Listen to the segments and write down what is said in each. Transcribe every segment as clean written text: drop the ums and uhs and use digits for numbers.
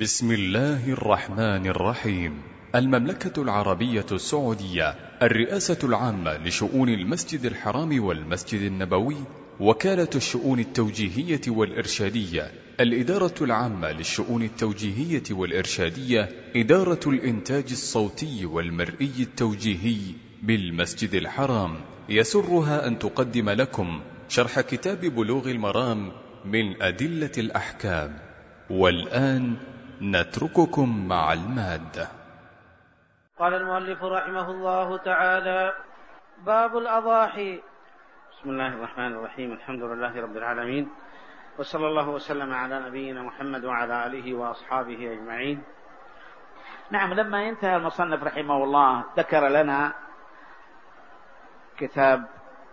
بسم الله الرحمن الرحيم. المملكة العربية السعودية، الرئاسة العامة لشؤون المسجد الحرام والمسجد النبوي، وكالة الشؤون التوجيهية والإرشادية، الإدارة العامة للشؤون التوجيهية والإرشادية، إدارة الإنتاج الصوتي والمرئي التوجيهي بالمسجد الحرام، يسرها أن تقدم لكم شرح كتاب بلوغ المرام من أدلة الأحكام. والآن نترككم مع المادة. قال المؤلف رحمه الله تعالى: باب الأضاحي. بسم الله الرحمن الرحيم. الحمد لله رب العالمين، وصلى الله وسلم على نبينا محمد وعلى آله وأصحابه أجمعين. نعم، لما انتهى المصنف رحمه الله ذكر لنا كتاب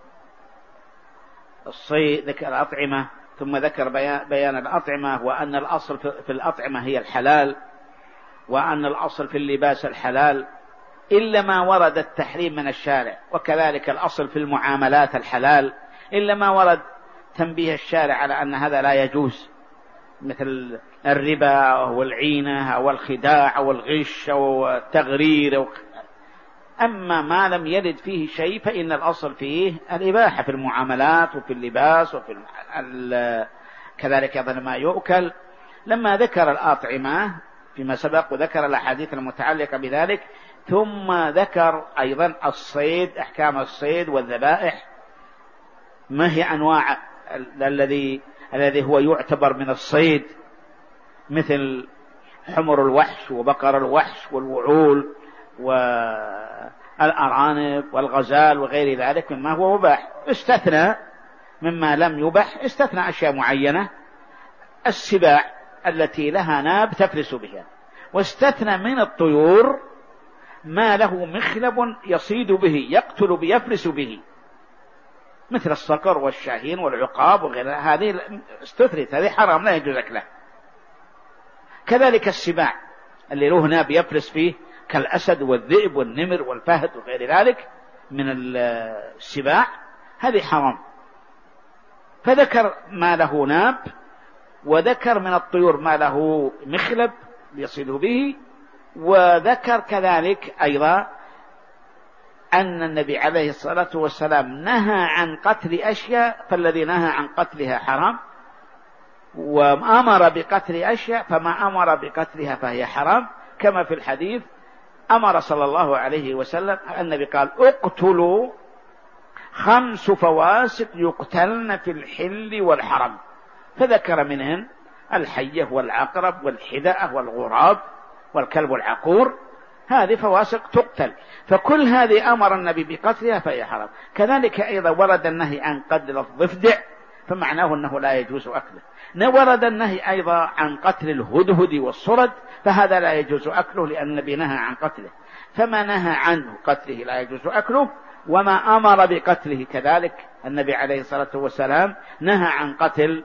الصيد، ذكر الأطعمة، ثم ذكر بيان الأطعمة، وأن الأصل في الأطعمة هي الحلال، وأن الأصل في اللباس الحلال إلا ما ورد التحريم من الشارع، وكذلك الأصل في المعاملات الحلال إلا ما ورد تنبيه الشارع على أن هذا لا يجوز، مثل الربا والعينة أو الخداع أو الغش أو التغرير أما ما لم يرد فيه شيء فإن الأصل فيه الإباحة في المعاملات وفي اللباس وفي كذلك أيضا ما يؤكل. لما ذكر الأطعمة فيما سبق وذكر الأحاديث المتعلقة بذلك، ثم ذكر أيضا الصيد، أحكام الصيد والذبائح، ما هي أنواع الذي هو يعتبر من الصيد، مثل حمر الوحش وبقر الوحش والوعول والأرانب والغزال وغير ذلك مما هو مباح. استثنى مما لم يبح، استثنى أشياء معينة، السباع التي لها ناب تفرس بها، واستثنى من الطيور ما له مخلب يصيد به، يقتل بيفرس به، مثل الصقر والشاهين والعقاب وغيرها، هذه استثنت، هذه حرام لا يجوز أكلها. كذلك السباع اللي له ناب يفرس فيه كالأسد والذئب والنمر والفهد وغير ذلك من السباع، هذه حرام. فذكر ما له ناب، وذكر من الطيور ما له مخلب يصيد به، وذكر كذلك أيضا أن النبي عليه الصلاة والسلام نهى عن قتل أشياء، فالذي نهى عن قتلها حرام، وأمر بقتل أشياء فما أمر بقتلها فهي حرام، كما في الحديث أمر صلى الله عليه وسلم، النبي قال: اقتلوا 5 فواسق يقتلن في الحل والحرم، فذكر منهن الحية والعقرب والحدأة والغراب والكلب العقور، هذه فواسق تقتل، فكل هذه أمر النبي بقتلها فهي حرام. كذلك أيضا ورد النهي عن قتل الضفدع، فمعناه أنه لا يجوز أكله. ورد النهي أيضا عن قتل الهدهد والصرد، فهذا لا يجوز أكله لأن النبي نهى عن قتله، فما نهى عنه قتله لا يجوز أكله، وما أمر بقتله كذلك النبي عليه الصلاة والسلام نهى عن قتل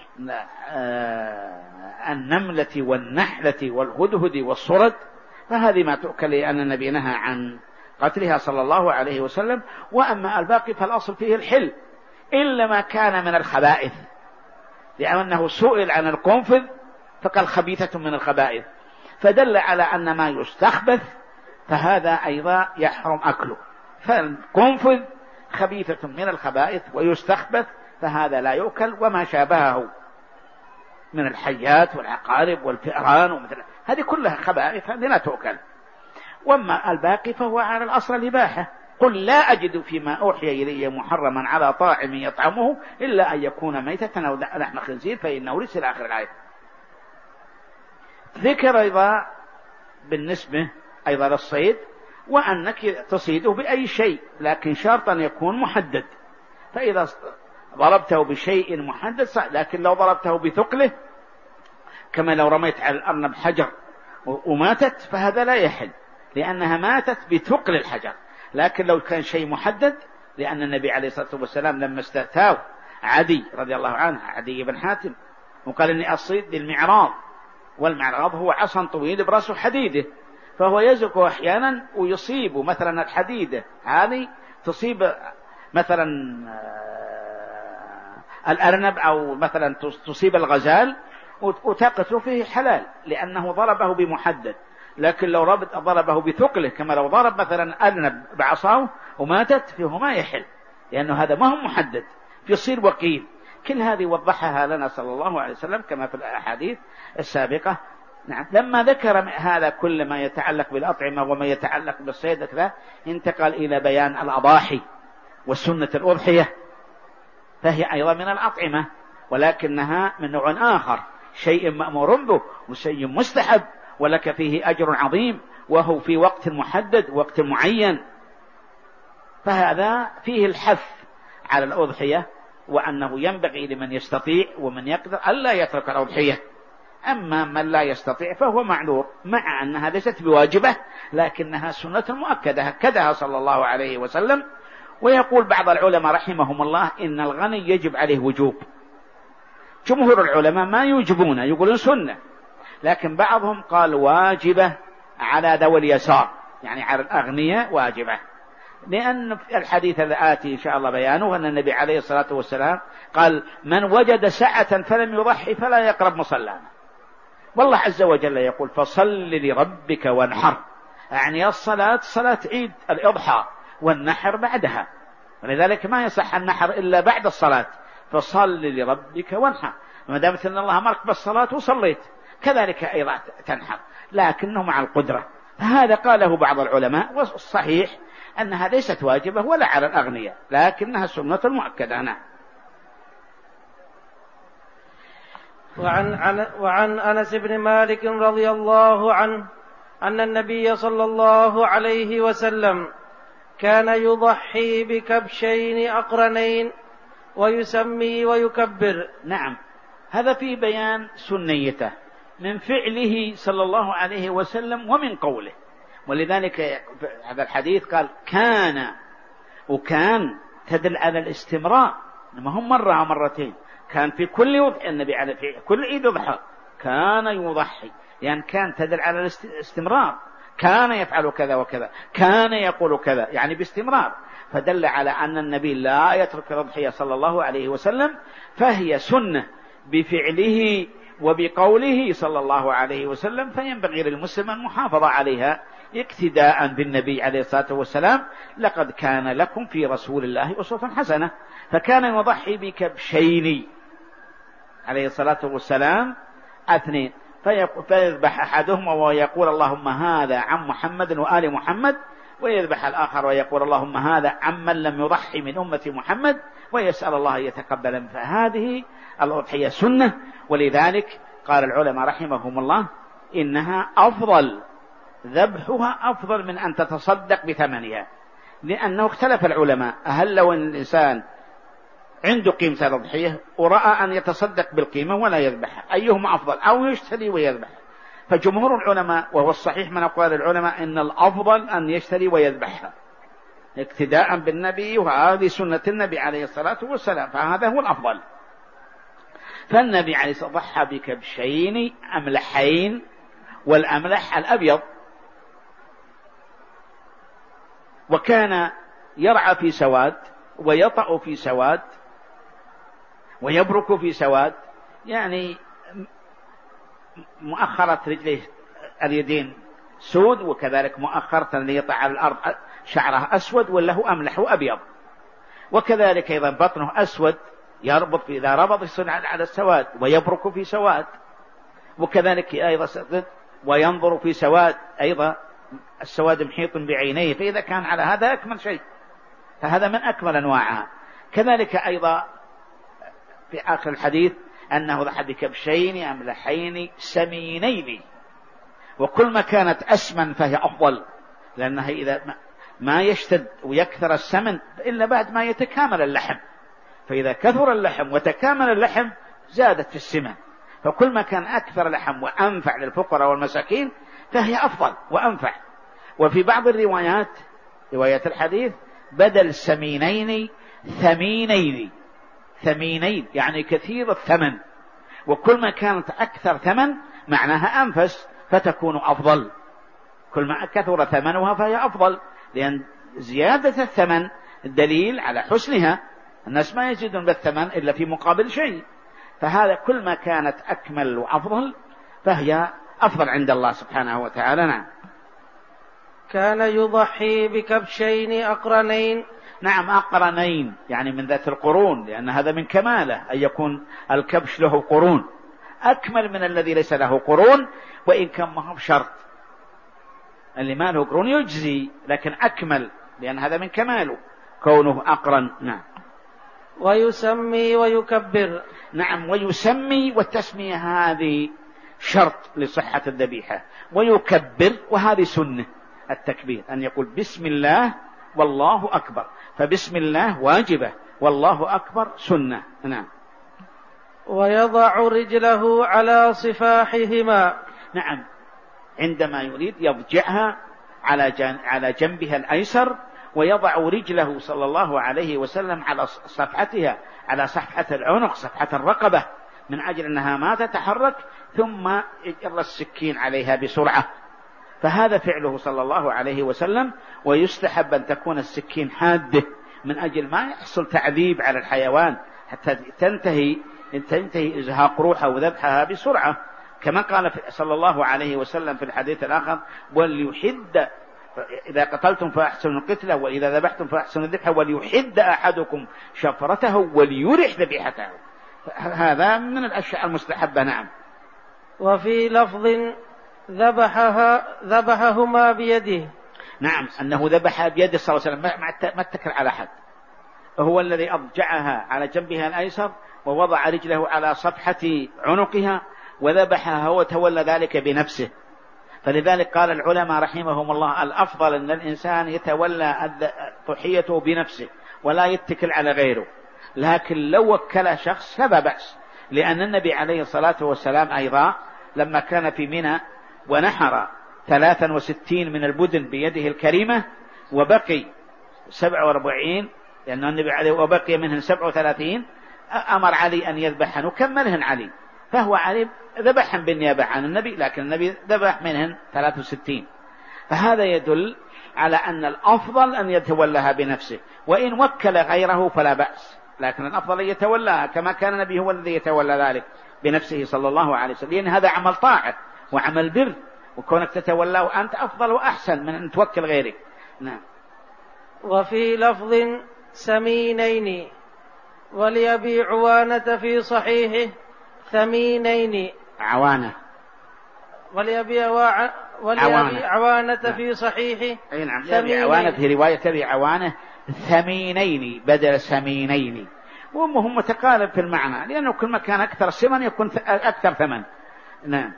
النملة والنحلة والهدهد والصرد، فهذه ما تؤكل لأن النبي نهى عن قتلها صلى الله عليه وسلم. وأما الباقي فالأصل فيه الحل إلا ما كان من الخبائث، لأنه سئل عن القنفذ فقال خبيثة من الخبائث، فدل على أن ما يستخبث فهذا أيضا يحرم أكله، فالقنفذ خبيثة من الخبائث ويستخبث فهذا لا يؤكل، وما شابهه من الحيات والعقارب والفئران ومثل هذه كلها خبائث، هذه لا تؤكل. وأما الباقي فهو على الأصل الإباحة. قل لا أجد فيما أوحي إلي محرما على طاعم يطعمه إلا أن يكون ميتة أو لحم خنزير فإنه رجس إلى آخر الآية. ذكر أيضا بالنسبة أيضا للصيد، وأنك تصيده بأي شيء، لكن شرط أن يكون محدد، فإذا ضربته بشيء محدد، لكن لو ضربته بثقله كما لو رميت على الأرنب حجر وماتت فهذا لا يحل، لأنها ماتت بثقل الحجر. لكن لو كان شيء محدد، لأن النبي عليه الصلاة والسلام لما استأتاه عدي رضي الله عنه، عدي بن حاتم، وقال إني أصيد للمعراض، والمعراض هو عصا طويل برأسه حديدة، فهو يزق أحيانا ويصيب مثلا الحديدة هذه تصيب مثلا الأرنب أو مثلا تصيب الغزال، وتقتل فيه حلال لأنه ضربه بمحدد. لكن لو ضربه بثقله كما لو ضرب مثلا أذنب بعصاه وماتت فيه ما يحل، لأنه هذا ما هو محدد يصير وقيل. كل هذه وضحها لنا صلى الله عليه وسلم كما في الأحاديث السابقة. نعم. لما ذكر هذا كل ما يتعلق بالأطعمة وما يتعلق بالصيد كذا، انتقل إلى بيان الأضاحي والسنة الأضحية، فهي أيضا من الأطعمة ولكنها من نوع آخر، شيء مأمور به وشيء مستحب ولك فيه أجر عظيم، وهو في وقت محدد وقت معين. فهذا فيه الحث على الأضحية، وأنه ينبغي لمن يستطيع ومن يقدر ألا يترك الأضحية. أما من لا يستطيع فهو معذور، مع أنها ليست بواجبة لكنها سنة مؤكدة أكدها صلى الله عليه وسلم. ويقول بعض العلماء رحمهم الله إن الغني يجب عليه وجوب. جمهور العلماء ما يوجبون، يقولون سنة، لكن بعضهم قال واجبة على ذوي اليسار، يعني على الأغنياء واجبة، لأن الحديث الآتي إن شاء الله بيانه أن النبي عليه الصلاة والسلام قال من وجد سعة فلم يضحي فلا يقرب مصلانا. والله عز وجل يقول فصل لربك وانحر، يعني الصلاة صلاة عيد الإضحى والنحر بعدها، ولذلك ما يصح النحر إلا بعد الصلاة. فصل لربك وانحر، ما دامت أن الله أمرك بالصلاة وصليت كذلك أيضا تنحر، لكنه مع القدرة. فهذا قاله بعض العلماء، والصحيح أنها ليست واجبة ولا على الأغنياء لكنها سنة مؤكدة. نعم. وعن أنس بن مالك رضي الله عنه أن النبي صلى الله عليه وسلم كان يضحي بكبشين أقرنين ويسمي ويكبر. نعم، هذا في بيان سنيته من فعله صلى الله عليه وسلم ومن قوله. ولذلك هذا الحديث قال كان، وكان تدل على الاستمرار، ما هم مرة ومرتين، كان في كل يضحي النبي على في كل عيد يضحى كان يضحي، يعني كان تدل على الاستمرار، كان يفعل كذا وكذا، كان يقول كذا، يعني باستمرار، فدل على أن النبي لا يترك الأضحية صلى الله عليه وسلم، فهي سنة بفعله وبقوله صلى الله عليه وسلم، فينبغي للمسلم المحافظة عليها اقتداء بالنبي عليه الصلاة والسلام. لقد كان لكم في رسول الله أسوة حسنة. فكان يضحي بكبشين عليه الصلاة والسلام اثنين، فيذبح أحدهما ويقول اللهم هذا عن محمد وآل محمد، ويذبح الآخر ويقول اللهم هذا عمن لم يضحي من أمة محمد، ويسأل الله أن يتقبل. فهذه الأضحية سنة، ولذلك قال العلماء رحمهم الله إنها أفضل، ذبحها أفضل من أن تتصدق بثمنها، لأنه اختلف العلماء هل لو أن الإنسان عنده قيمة الأضحية ورأى أن يتصدق بالقيمة ولا يذبحها أيهما أفضل، أو يشتري ويذبح. فجمهور العلماء وهو الصحيح من أقوال العلماء إن الأفضل أن يشتري ويذبحها اقتداء بالنبي، وهذه سنة النبي عليه الصلاة والسلام، فهذا هو الأفضل. فالنبي عليه الصلاة والسلام ضحى بكبشين أملحين، والأملح الأبيض، وكان يرعى في سواد ويطأ في سواد ويبرك في سواد، يعني مؤخرة رجليه اليدين سود، وكذلك مؤخرة ليطع على الأرض شعره أسود وله أملح أبيض، وكذلك أيضا بطنه أسود يربط، إذا ربط يصير على السواد، ويبرك في سواد، وكذلك أيضا وينظر في سواد، أيضا السواد محيط بعينيه، فإذا كان على هذا أكمل شيء، فهذا من أكمل أنواعها. كذلك أيضا في آخر الحديث أنه ضحى بكبشين أملحين سمينين، وكل ما كانت أسمن فهي أفضل، لأنها إذا ما يشتد ويكثر السمن إلا بعد ما يتكامل اللحم، فإذا كثر اللحم وتكامل اللحم زادت في السمن، فكل ما كان أكثر لحم وأنفع للفقراء والمساكين فهي أفضل وأنفع. وفي بعض الروايات رواية الحديث بدل سمينين ثمينين، ثمينين يعني كثير الثمن، وكل ما كانت أكثر ثمن معناها أنفس فتكون أفضل، كل ما كثر ثمنها فهي أفضل، لأن زيادة الثمن دليل على حسنها، الناس ما يزيدون بالثمن إلا في مقابل شيء، فهذا كل ما كانت أكمل وأفضل فهي أفضل عند الله سبحانه وتعالى. نعم. كان يضحي بكبشين أقرنين. نعم، أقرنين يعني من ذات القرون، لأن هذا من كماله أن يكون الكبش له قرون، أكمل من الذي ليس له قرون، وإن كان ما هو بشرط، اللي ما له قرون يجزي، لكن أكمل لأن هذا من كماله كونه أقرن. نعم. ويسمي ويكبر. نعم، ويسمي، والتسمية هذه شرط لصحة الذبيحة، ويكبر وهذه سنة التكبير، أن يقول بسم الله والله أكبر، فبسم الله واجبة والله أكبر سنة. نعم. ويضع رجله على صفاحهما. نعم، عندما يريد يضجعها على جنبها الأيسر، ويضع رجله صلى الله عليه وسلم على صفحتها، على صفحة العنق، صفحة الرقبة، من أجل أنها ما تتحرك، ثم يجر السكين عليها بسرعة، فهذا فعله صلى الله عليه وسلم. ويستحب أن تكون السكين حادة من أجل ما يحصل تعذيب على الحيوان حتى تنتهي إزهاق روحها وذبحها بسرعة، كما قال صلى الله عليه وسلم في الحديث الآخر: وليحد إذا قتلتم فأحسنوا القتلة، وإذا ذبحتم فأحسنوا الذبحة، وليحد أحدكم شفرته وليرح ذبيحته. هذا من الأشياء المستحبة. نعم. وفي لفظ ذبحهما بيده. نعم، أنه ذبح بيده صلى الله عليه وسلم، ما اتكل على أحد، هو الذي أضجعها على جنبها الأيسر، ووضع رجله على صفحة عنقها وذبحها، هو تولى ذلك بنفسه. فلذلك قال العلماء رحمهم الله: الأفضل أن الإنسان يتولى ضحيته بنفسه ولا يتكل على غيره، لكن لو وكل شخص فلا بأس، لأن النبي عليه الصلاة والسلام أيضا لما كان في منى ونحر 63 من البدن بيده الكريمة، وبقي 47، لأن النبي عليه وبقي منهن 37، أمر علي أن يذبحن وكملهن علي، فهو علي ذبحن بالنيابة عن النبي، لكن النبي ذبح منهن 63. فهذا يدل على أن الأفضل أن يتولاها بنفسه، وإن وكل غيره فلا بأس، لكن الأفضل أن يتولاها، كما كان النبي هو الذي يتولى ذلك بنفسه صلى الله عليه وسلم، لأن هذا عمل طاعة وعمل بر، وكونك تتولاه وأنت أفضل وأحسن من أن توكل غيرك. نعم. وفي لفظ سمينين. وليبي عوانة في صحيحه ثمينين. عوانة. وليبي عوانة في صحيحه. أي نعم، يبي عوانة، في رواية تبي عوانة ثمينين بدل سمينين، وهم متقارب في المعنى، لأنه كل ما كان أكثر سمن يكون أكثر ثمن. نعم.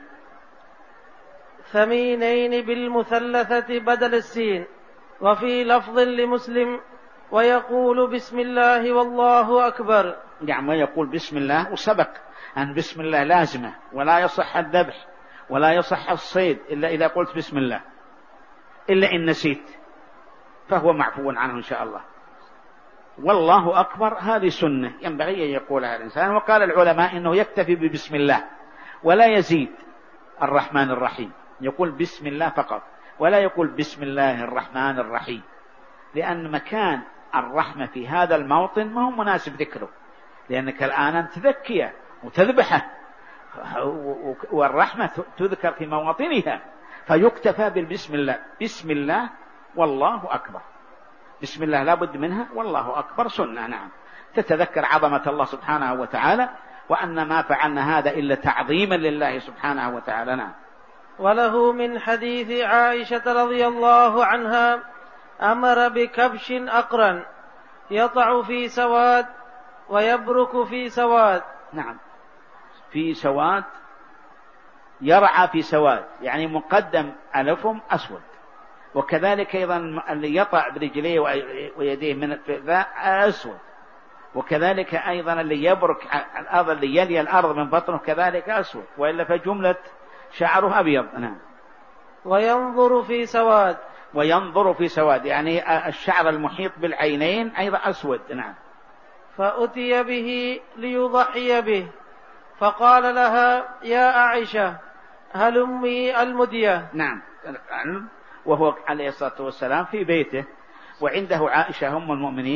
ثمينين بالمثلثة بدل السين. وفي لفظ لمسلم: ويقول بسم الله والله أكبر. يعني ويقول بسم الله، وسبق أن بسم الله لازمة، ولا يصح الذبح ولا يصح الصيد إلا إذا قلت بسم الله، إلا إن نسيت فهو معفو عنه إن شاء الله. والله أكبر هذه سنة ينبغي أن يقولها الإنسان، وقال العلماء إنه يكتفي ببسم الله ولا يزيد الرحمن الرحيم، يقول بسم الله فقط ولا يقول بسم الله الرحمن الرحيم، لأن مكان الرحمة في هذا الموطن ما هو مناسب ذكره، لأنك الآن تذكيه وتذبحه، والرحمة تذكر في مواطنها، فيكتفى بالبسم الله. بسم الله والله أكبر، بسم الله لا بد منها، والله أكبر سنة. نعم، تتذكر عظمة الله سبحانه وتعالى، وأن ما فعلنا هذا إلا تعظيما لله سبحانه وتعالى. نعم. وله من حديث عائشة رضي الله عنها: أمر بكبش أقرن يطع في سواد ويبرك في سواد. نعم، في سواد، يرعى في سواد، يعني مقدم ألفهم أسود، وكذلك أيضا اللي يطع برجليه ويديه من ذا أسود، وكذلك أيضا اللي يبرك الأرض، اللي يلي الأرض من بطنه كذلك أسود، وإلا فجملة شعره أبيض. نعم. وينظر في سواد. وينظر في سواد يعني الشعر المحيط بالعينين أيضا أسود. نعم. فأتي به ليضحي به، فقال لها: يا عائشة هلمي المدية. نعم، وهو عليه الصلاة والسلام في بيته، وعنده عائشة أم المؤمنين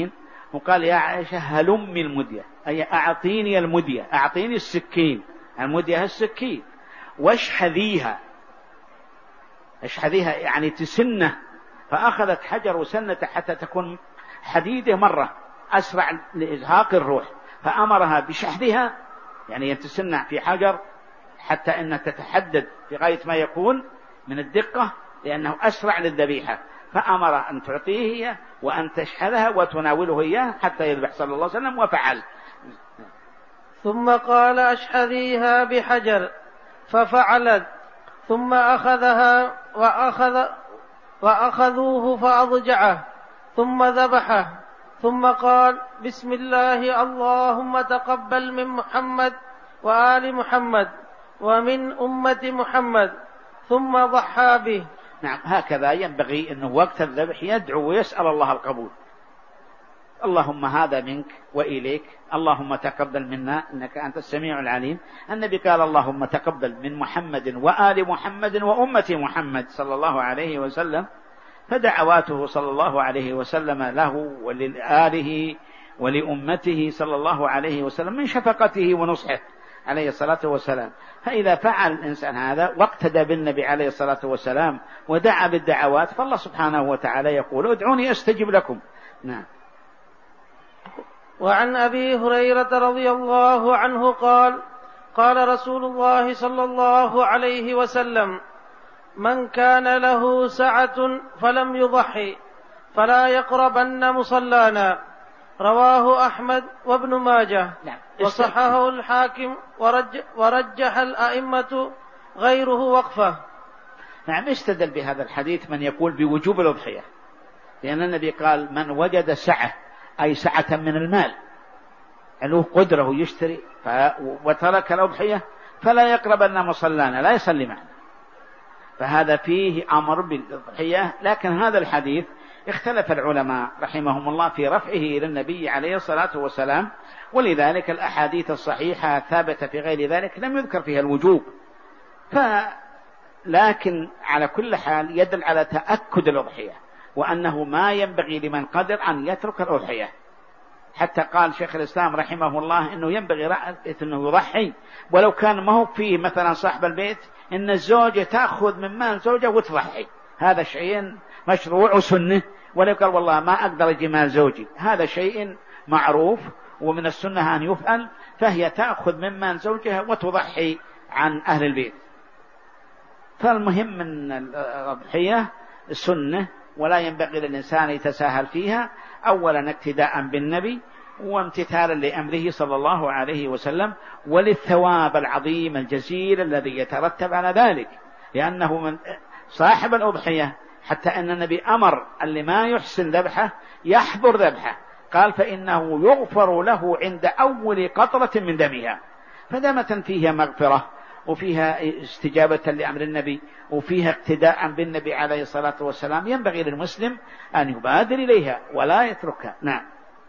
وقال يا عائشة هلمي المدية، أي أعطيني المدية، أعطيني السكين، المدية السكين، واشحذيها، اشحذيها يعني تسنه، فأخذت حجر وسنته حتى تكون حديدة مرة أسرع لإزهاق الروح، فأمرها بشحذها يعني تسنع في حجر حتى أنها تتحدد في غاية ما يكون من الدقة لأنه أسرع للذبيحة، فأمر أن تعطيه هي وأن تشحذها وتناوله إياه حتى يذبح صلى الله عليه وسلم، وفعل. ثم قال أشحذيها بحجر، ففعلت، ثم أخذها وأخذوه فأضجعه، ثم ذبحه، ثم قال بسم الله اللهم تقبل من محمد وآل محمد ومن أمة محمد، ثم ضحى به. نعم، هكذا ينبغي أنه وقت الذبح يدعو ويسأل الله القبول، اللهم هذا منك وإليك، اللهم تقبل منا إنك أنت السميع العليم. النبي قال اللهم تقبل من محمد وآل محمد وأمة محمد صلى الله عليه وسلم، فدعواته صلى الله عليه وسلم له ولآله ولأمته صلى الله عليه وسلم من شفقته ونصحه عليه الصلاة والسلام. فإذا فعل الإنسان هذا واقتدى بالنبي عليه الصلاة والسلام ودعا بالدعوات، فالله سبحانه وتعالى يقول ادعوني أستجب لكم. نعم. وعن أبي هريرة رضي الله عنه قال قال رسول الله صلى الله عليه وسلم من كان له سعة فلم يضحي فلا يقربن مصلانا، رواه أحمد وابن ماجه. وصححه الحاكم ورجح الأئمة غيره وقفه. نعم، استدل بهذا الحديث من يقول بوجوب الأضحية، لأن النبي قال من وجد سعة أي سعة من المال، له قدره يشتري وترك الأضحية فلا يقربن مصلانا، لا يصلي معنا، فهذا فيه أمر بالأضحية. لكن هذا الحديث اختلف العلماء رحمهم الله في رفعه إلى النبي عليه الصلاة والسلام، ولذلك الأحاديث الصحيحة الثابتة في غير ذلك لم يذكر فيها الوجوب، لكن على كل حال يدل على تأكد الأضحية، وأنه ما ينبغي لمن قدر أن يترك الأضحية. حتى قال شيخ الإسلام رحمه الله إنه ينبغي أنه يضحي ولو كان ما هو فيه مثلا صاحب البيت، إن الزوجة تأخذ من مال زوجة وتضحي، هذا شيء مشروع وسنة، ولو قال والله ما أقدر أجي مال زوجي، هذا شيء معروف ومن السنة أن يفعل، فهي تأخذ من مال زوجها وتضحي عن أهل البيت. فالمهم من الأضحية سنة ولا ينبغي للإنسان يتساهل فيها، أولا اقتداء بالنبي وامتثالا لأمره صلى الله عليه وسلم، وللثواب العظيم الجزيل الذي يترتب على ذلك، لأنه من صاحب الأضحية حتى أن النبي أمر اللي ما يحسن ذبحه يحضر ذبحه، قال فإنه يغفر له عند أول قطرة من دمها، فدمة فيها مغفرة وفيها استجابة لأمر النبي وفيها اقتداء بالنبي عليه الصلاة والسلام، ينبغي للمسلم أن يبادر إليها ولا يتركها. نعم.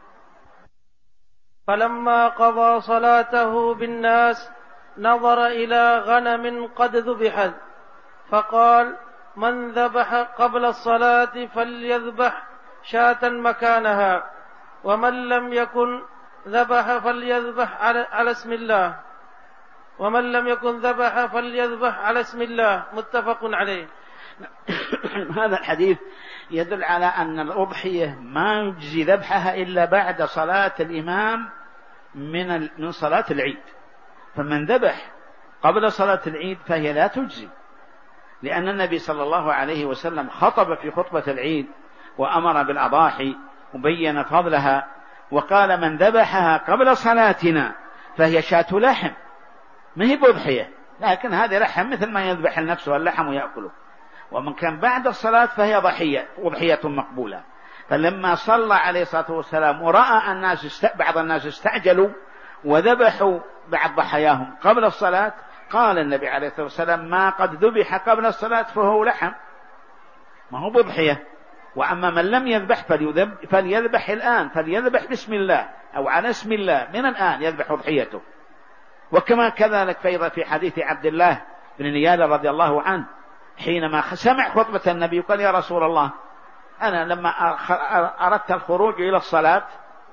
فلما قضى صلاته بالناس نظر إلى غنم قد ذبحت فقال من ذبح قبل الصلاة فليذبح شاة مكانها، ومن لم يكن ذبح فليذبح على اسم الله، ومن لم يكن ذبح فليذبح على اسم الله، متفق عليه. هذا الحديث يدل على أن الأضحية ما يجزي ذبحها إلا بعد صلاة الإمام من صلاة العيد، فمن ذبح قبل صلاة العيد فهي لا تجزي، لأن النبي صلى الله عليه وسلم خطب في خطبة العيد وأمر بالأضاحي وبين فضلها، وقال من ذبحها قبل صلاتنا فهي شاة لحم، ما هي بأضحية، لكن هذه لحم مثل ما يذبح النفس اللحم ويأكله، ومن كان بعد الصلاة فهي ضحية مقبولة. فلما صلى عليه الصلاة والسلام ورأى بعض الناس استعجلوا وذبحوا بعض ضحاياهم قبل الصلاة، قال النبي عليه الصلاة والسلام ما قد ذبح قبل الصلاة فهو لحم، ما هو بضحية. وأما من لم يذبح فليذبح الآن، فليذبح بسم الله أو على اسم الله من الآن يذبح ضحيته. وكما كذلك في حديث عبد الله بن نيال رضي الله عنه حينما سمع خطبة النبي قال يا رسول الله أنا لما أردت الخروج إلى الصلاة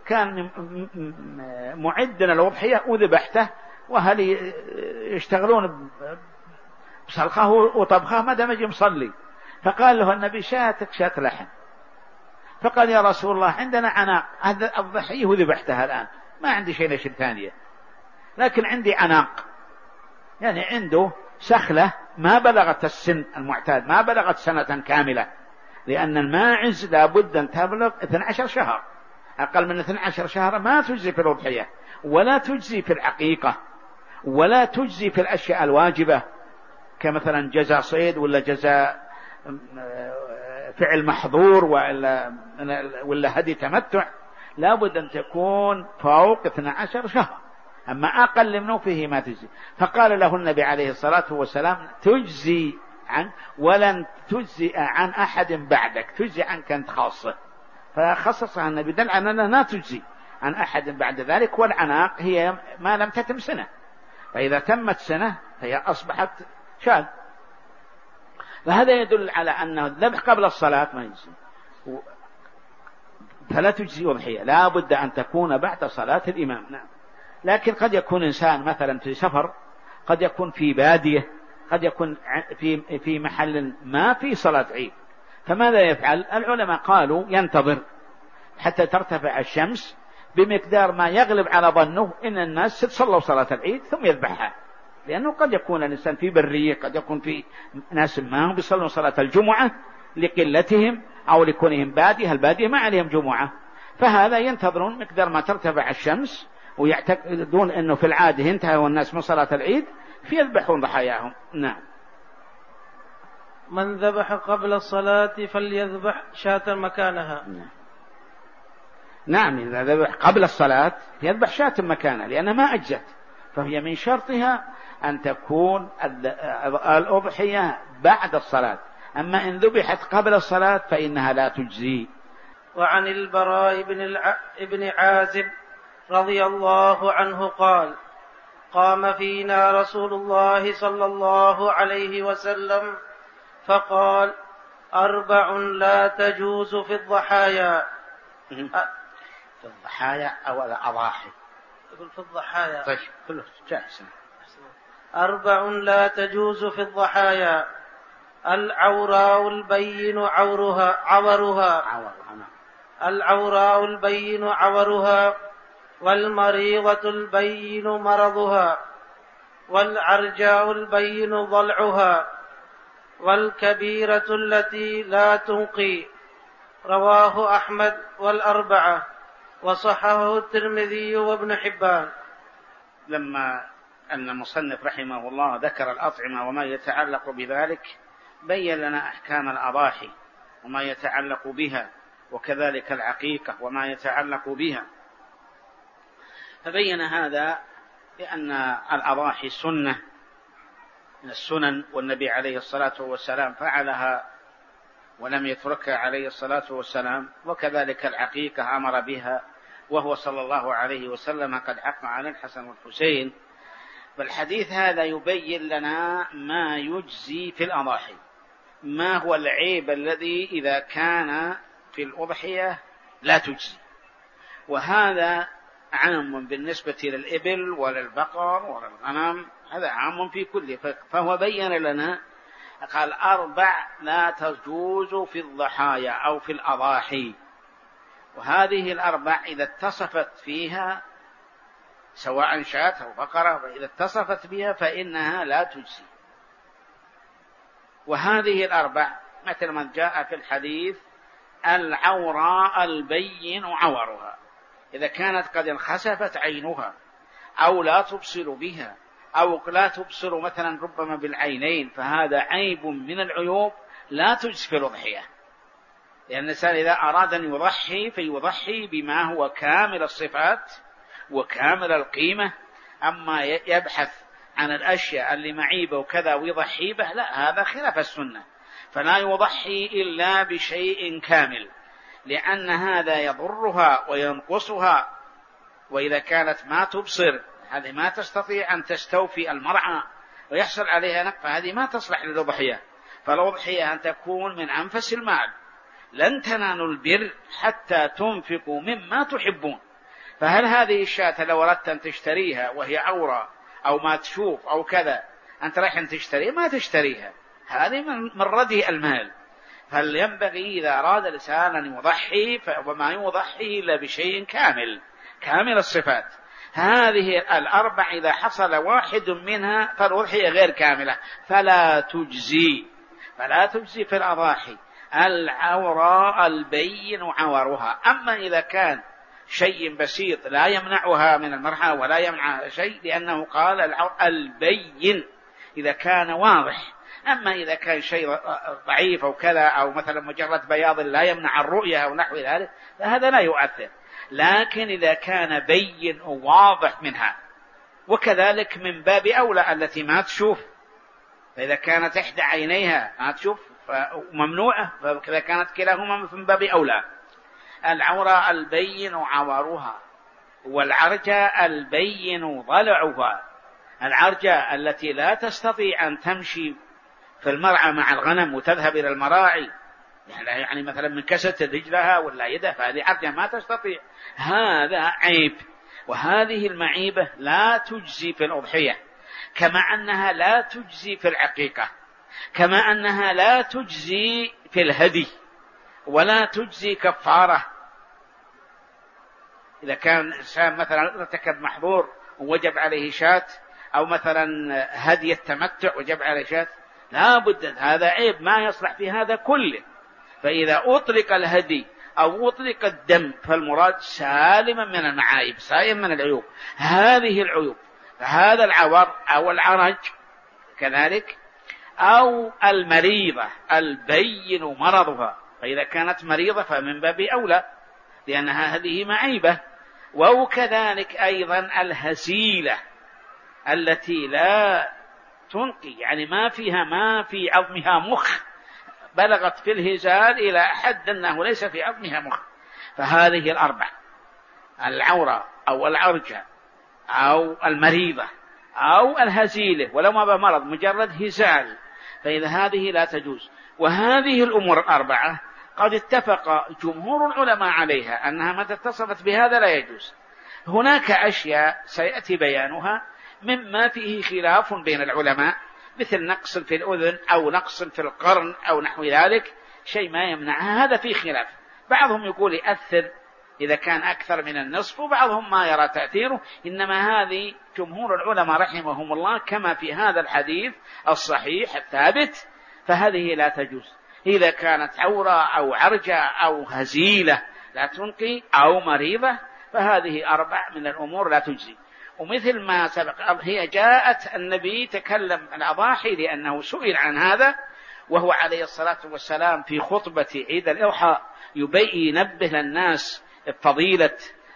كان معد للأضحية وذبحته، وهل يشتغلون بسلخه وطبخه ما دام يجي مصلي. فقال له النبي شاتك شات لحم. فقال يا رسول الله عندنا عناق، هذا الضحية وذبحتها الآن، ما عندي شيء نشر ثانية، لكن عندي عناق، يعني عنده سخلة ما بلغت السن المعتاد، ما بلغت سنة كاملة، لأن الماعز لابد أن تبلغ 12 شهر، أقل من 12 شهر ما تجزي في الأضحية، ولا تجزي في العقيقة، ولا تجزي في الأشياء الواجبة كمثلا جزاء صيد ولا جزاء فعل محظور ولا هدي تمتع، لابد أن تكون فوق 12 شهر، أما أقل منه فيه ما تجزي. فقال له النبي عليه الصلاة والسلام تجزي عن ولن تجزي عن أحد بعدك، تجزي عنك أنت خاصة. فخصصها النبي دل على أنها لا تجزي عن أحد بعد ذلك. والعناق هي ما لم تتم سنة، فإذا تمت سنة فهي أصبحت شاذ. فهذا يدل على أنه الذبح قبل الصلاة ما يجزي، فلا تجزي أضحية، لا بد أن تكون بعد صلاة الإمام. نعم. لكن قد يكون إنسان مثلا في سفر، قد يكون في بادية، قد يكون في محل ما في صلاة عيد، فماذا يفعل؟ العلماء قالوا ينتظر حتى ترتفع الشمس بمقدار ما يغلب على ظنه إن الناس صلوا صلاة العيد ثم يذبحها، لأنه قد يكون الإنسان في برية، قد يكون في ناس ما هم بيصلون صلاة الجمعة لقلتهم أو لكونهم بادية، البادية ما عليهم جمعة، فهذا ينتظرون مقدار ما ترتفع الشمس ويعتقدون أنه في العادة انتهى والناس من صلاة العيد فيذبحون ضحاياهم. نعم. من ذبح قبل الصلاة فليذبح شاة مكانها. نعم، إذا ذبح قبل الصلاة يذبح شاة مكانها لأنها ما أجزت، فهي من شرطها أن تكون الأضحية بعد الصلاة، أما إن ذبحت قبل الصلاة فإنها لا تجزي. وعن البراء بن عازب رضي الله عنه قال: قام فينا رسول الله صلى الله عليه وسلم فقال: 4 لا تجوز في الضحايا. في الضحايا أو الأضاحي؟ يقول في الضحايا. طيب كله جائز. 4 لا تجوز في الضحايا: العوراء البين العوراء البين عورها، والمريضة البين مرضها، والعرجاء البين ضلعها، والكبيرة التي لا تنقي. رواه أحمد والأربعة، وصححه الترمذي وابن حبان. لما أن المصنف رحمه الله ذكر الأطعمة وما يتعلق بذلك، بين لنا أحكام الأضاحي وما يتعلق بها، وكذلك العقيقة وما يتعلق بها. فبين هذا بأن الأضاحي سنة من السنن، والنبي عليه الصلاة والسلام فعلها ولم يتركها عليه الصلاة والسلام، وكذلك العقيقة أمر بها، وهو صلى الله عليه وسلم قد عق على الحسن والحسين. فالحديث هذا يبين لنا ما يجزي في الأضاحي، ما هو العيب الذي إذا كان في الأضحية لا تجزي، وهذا عام بالنسبة للإبل وللبقر وللغنم، هذا عام في كله. فهو بين لنا قال 4 لا تجوز في الضحايا أو في الأضاحي، وهذه 4 إذا اتصفت فيها سواء شاة أو بقرة، فإذا اتصفت بها فإنها لا تجزي. وهذه 4 مثل ما جاء في الحديث: العوراء البين عورها، إذا كانت قد انخسفت عينها أو لا تبصر بها أو لا تبصر مثلا ربما بالعينين، فهذا عيب من العيوب لا تجزي في الأضحية، لأن الإنسان إذا أراد أن يضحي فيضحي بما هو كامل الصفات وكامل القيمة، أما يبحث عن الأشياء اللي معيبة وكذا ويضحي به، لا، هذا خلاف السنة. فلا يضحي إلا بشيء كامل، لأن هذا يضرها وينقصها، وإذا كانت ما تبصر هذه ما تستطيع أن تستوفي المرعى ويحصل عليها نقص، هذه ما تصلح للأضحية. فالأضحية أن تكون من أنفس المال. لن تنالوا البر حتى تنفقوا مما تحبون، فهل هذه الشاة لو أردت أن تشتريها وهي عورة أو ما تشوف أو كذا، أنت رايح تشتري ما تشتريها، هذه من ردي المال. فلينبغي إذا أراد الإنسان أن يضحي وما يضحي إلا بشيء كامل الصفات. هذه الأربع إذا حصل واحد منها فالأضحية غير كاملة، فلا تجزي في الأضاحي العوراء البين عورها. أما إذا كان شيء بسيط لا يمنعها من المرحلة ولا يمنع شيء، لأنه قال البين إذا كان واضح. أما إذا كان شيء ضعيف أو كذا، أو مثلا مجرد بياض لا يمنع الرؤية أو نحو ذلك، فهذا لا يؤثر. لكن إذا كان بين وواضح منها، وكذلك من باب أولى التي ما تشوف، فإذا كانت إحدى عينيها ما تشوف ممنوعة، فإذا كانت كلاهما من باب أولى. العورة البين عورها، والعرجة البين ضلعها. العرجة التي لا تستطيع أن تمشي في المرعى مع الغنم وتذهب إلى المراعي، يعني مثلا من كسة رجلها ولا يدها، فهذه عرجة ما تستطيع، هذا عيب. وهذه المعيبة لا تجزي في الأضحية، كما أنها لا تجزي في العقيقة، كما أنها لا تجزي في الهدي، ولا تجزي كفارة. إذا كان إنسان مثلا ارتكب محظور ووجب عليه شاة، أو مثلا هدي التمتع وجب عليه شاة، لا بد، هذا عيب ما يصلح في هذا كله. فإذا أطلق الهدي أو أطلق الدم فالمراد سالما من المعايب، سالما من العيوب. هذه العيوب، فهذا العور أو العرج كذلك، أو المريضة البين مرضها، فإذا كانت مريضة فمن باب أولى لأنها هذه معيبة. وكذلك أيضا الهزيلة التي لا تنقي، يعني ما في عظمها مخ، بلغت في الهزال إلى حد أنه ليس في عظمها مخ. فهذه الأربع، العورة أو العرجة أو المريضة أو الهزيلة، ولو ما بمرض مجرد هزال، فإذا هذه لا تجوز. وهذه الأمور الأربعة قد اتفق جمهور العلماء عليها أنها متى اتصفت بهذا لا يجوز. هناك أشياء سيأتي بيانها مما فيه خلاف بين العلماء، مثل نقص في الأذن أو نقص في القرن أو نحو ذلك، شيء ما يمنعها، هذا فيه خلاف. بعضهم يقول يأثر إذا كان أكثر من النصف، وبعضهم ما يرى تأثيره. إنما هذه جمهور العلماء رحمهم الله كما في هذا الحديث الصحيح الثابت، فهذه لا تجوز. إذا كانت عورة أو عرجة أو هزيلة لا تنقي أو مريضة، فهذه أربع من الأمور لا تجزي. ومثل ما سبق، هي جاءت النبي تكلم عن الأضاحي لأنه سئل عن هذا، وهو عليه الصلاة والسلام في خطبة عيد الأضحى ينبه للناس فضيلة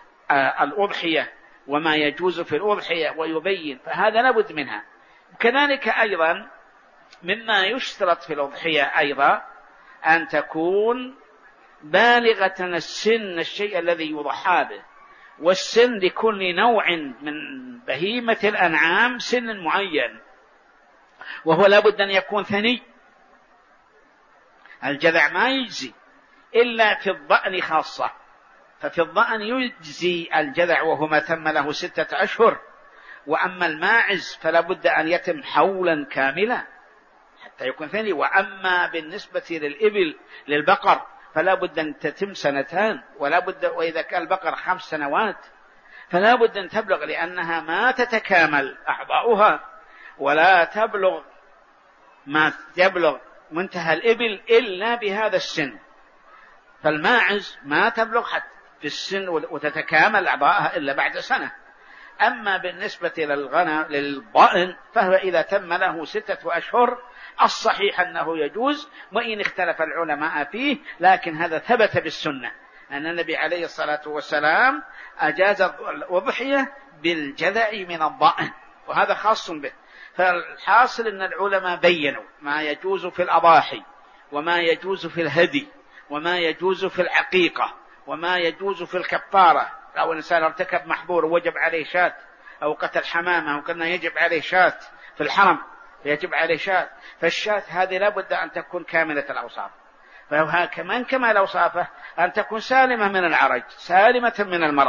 الأضحية وما يجوز في الأضحية ويبين، فهذا لابد منها. كذلك أيضا مما يشترط في الأضحية أيضا أن تكون بالغة السن، الشيء الذي يضحى به. والسن لكل نوع من بهيمة الأنعام سن معين، وهو لابد أن يكون ثني. الجذع ما يجزي إلا في الضأن خاصة، ففي الضأن يجزي الجذع وهو ما تم له 6 أشهر. وأما الماعز فلا بد أن يتم حولا كاملا حتى يكون ثني. وأما بالنسبة للإبل للبقر فلا بد أن تتم 2 سنين، ولا بد، وإذا كان البقر 5 سنوات فلا بد أن تبلغ، لأنها ما تتكامل أعضاؤها ولا تبلغ ما يبلغ منتهى الإبل إلا بهذا السن. فالماعز ما تبلغ حتى في السن وتتكامل أعضاءها إلا بعد 1 سنة. أما بالنسبة للضأن فهو إذا تم له 6 أشهر الصحيح أنه يجوز، وإن اختلف العلماء فيه، لكن هذا ثبت بالسنة أن النبي عليه الصلاة والسلام أجاز الأضحية بالجذع من الضأن، وهذا خاص به. فالحاصل أن العلماء بيّنوا ما يجوز في الأضاحي، وما يجوز في الهدي، وما يجوز في العقيقة، وما يجوز في الكفارة. لو الإنسان ارتكب محظور وجب عليه شاة، أو قتل حمامة وكنا يجب عليه شاة في الحرم يجب عليه شاة، فالشاة هذه لابد أن تكون كاملة الأوصاف. فهو كمان كمال أوصافه أن تكون سالمة من العرج، سالمة من المرض،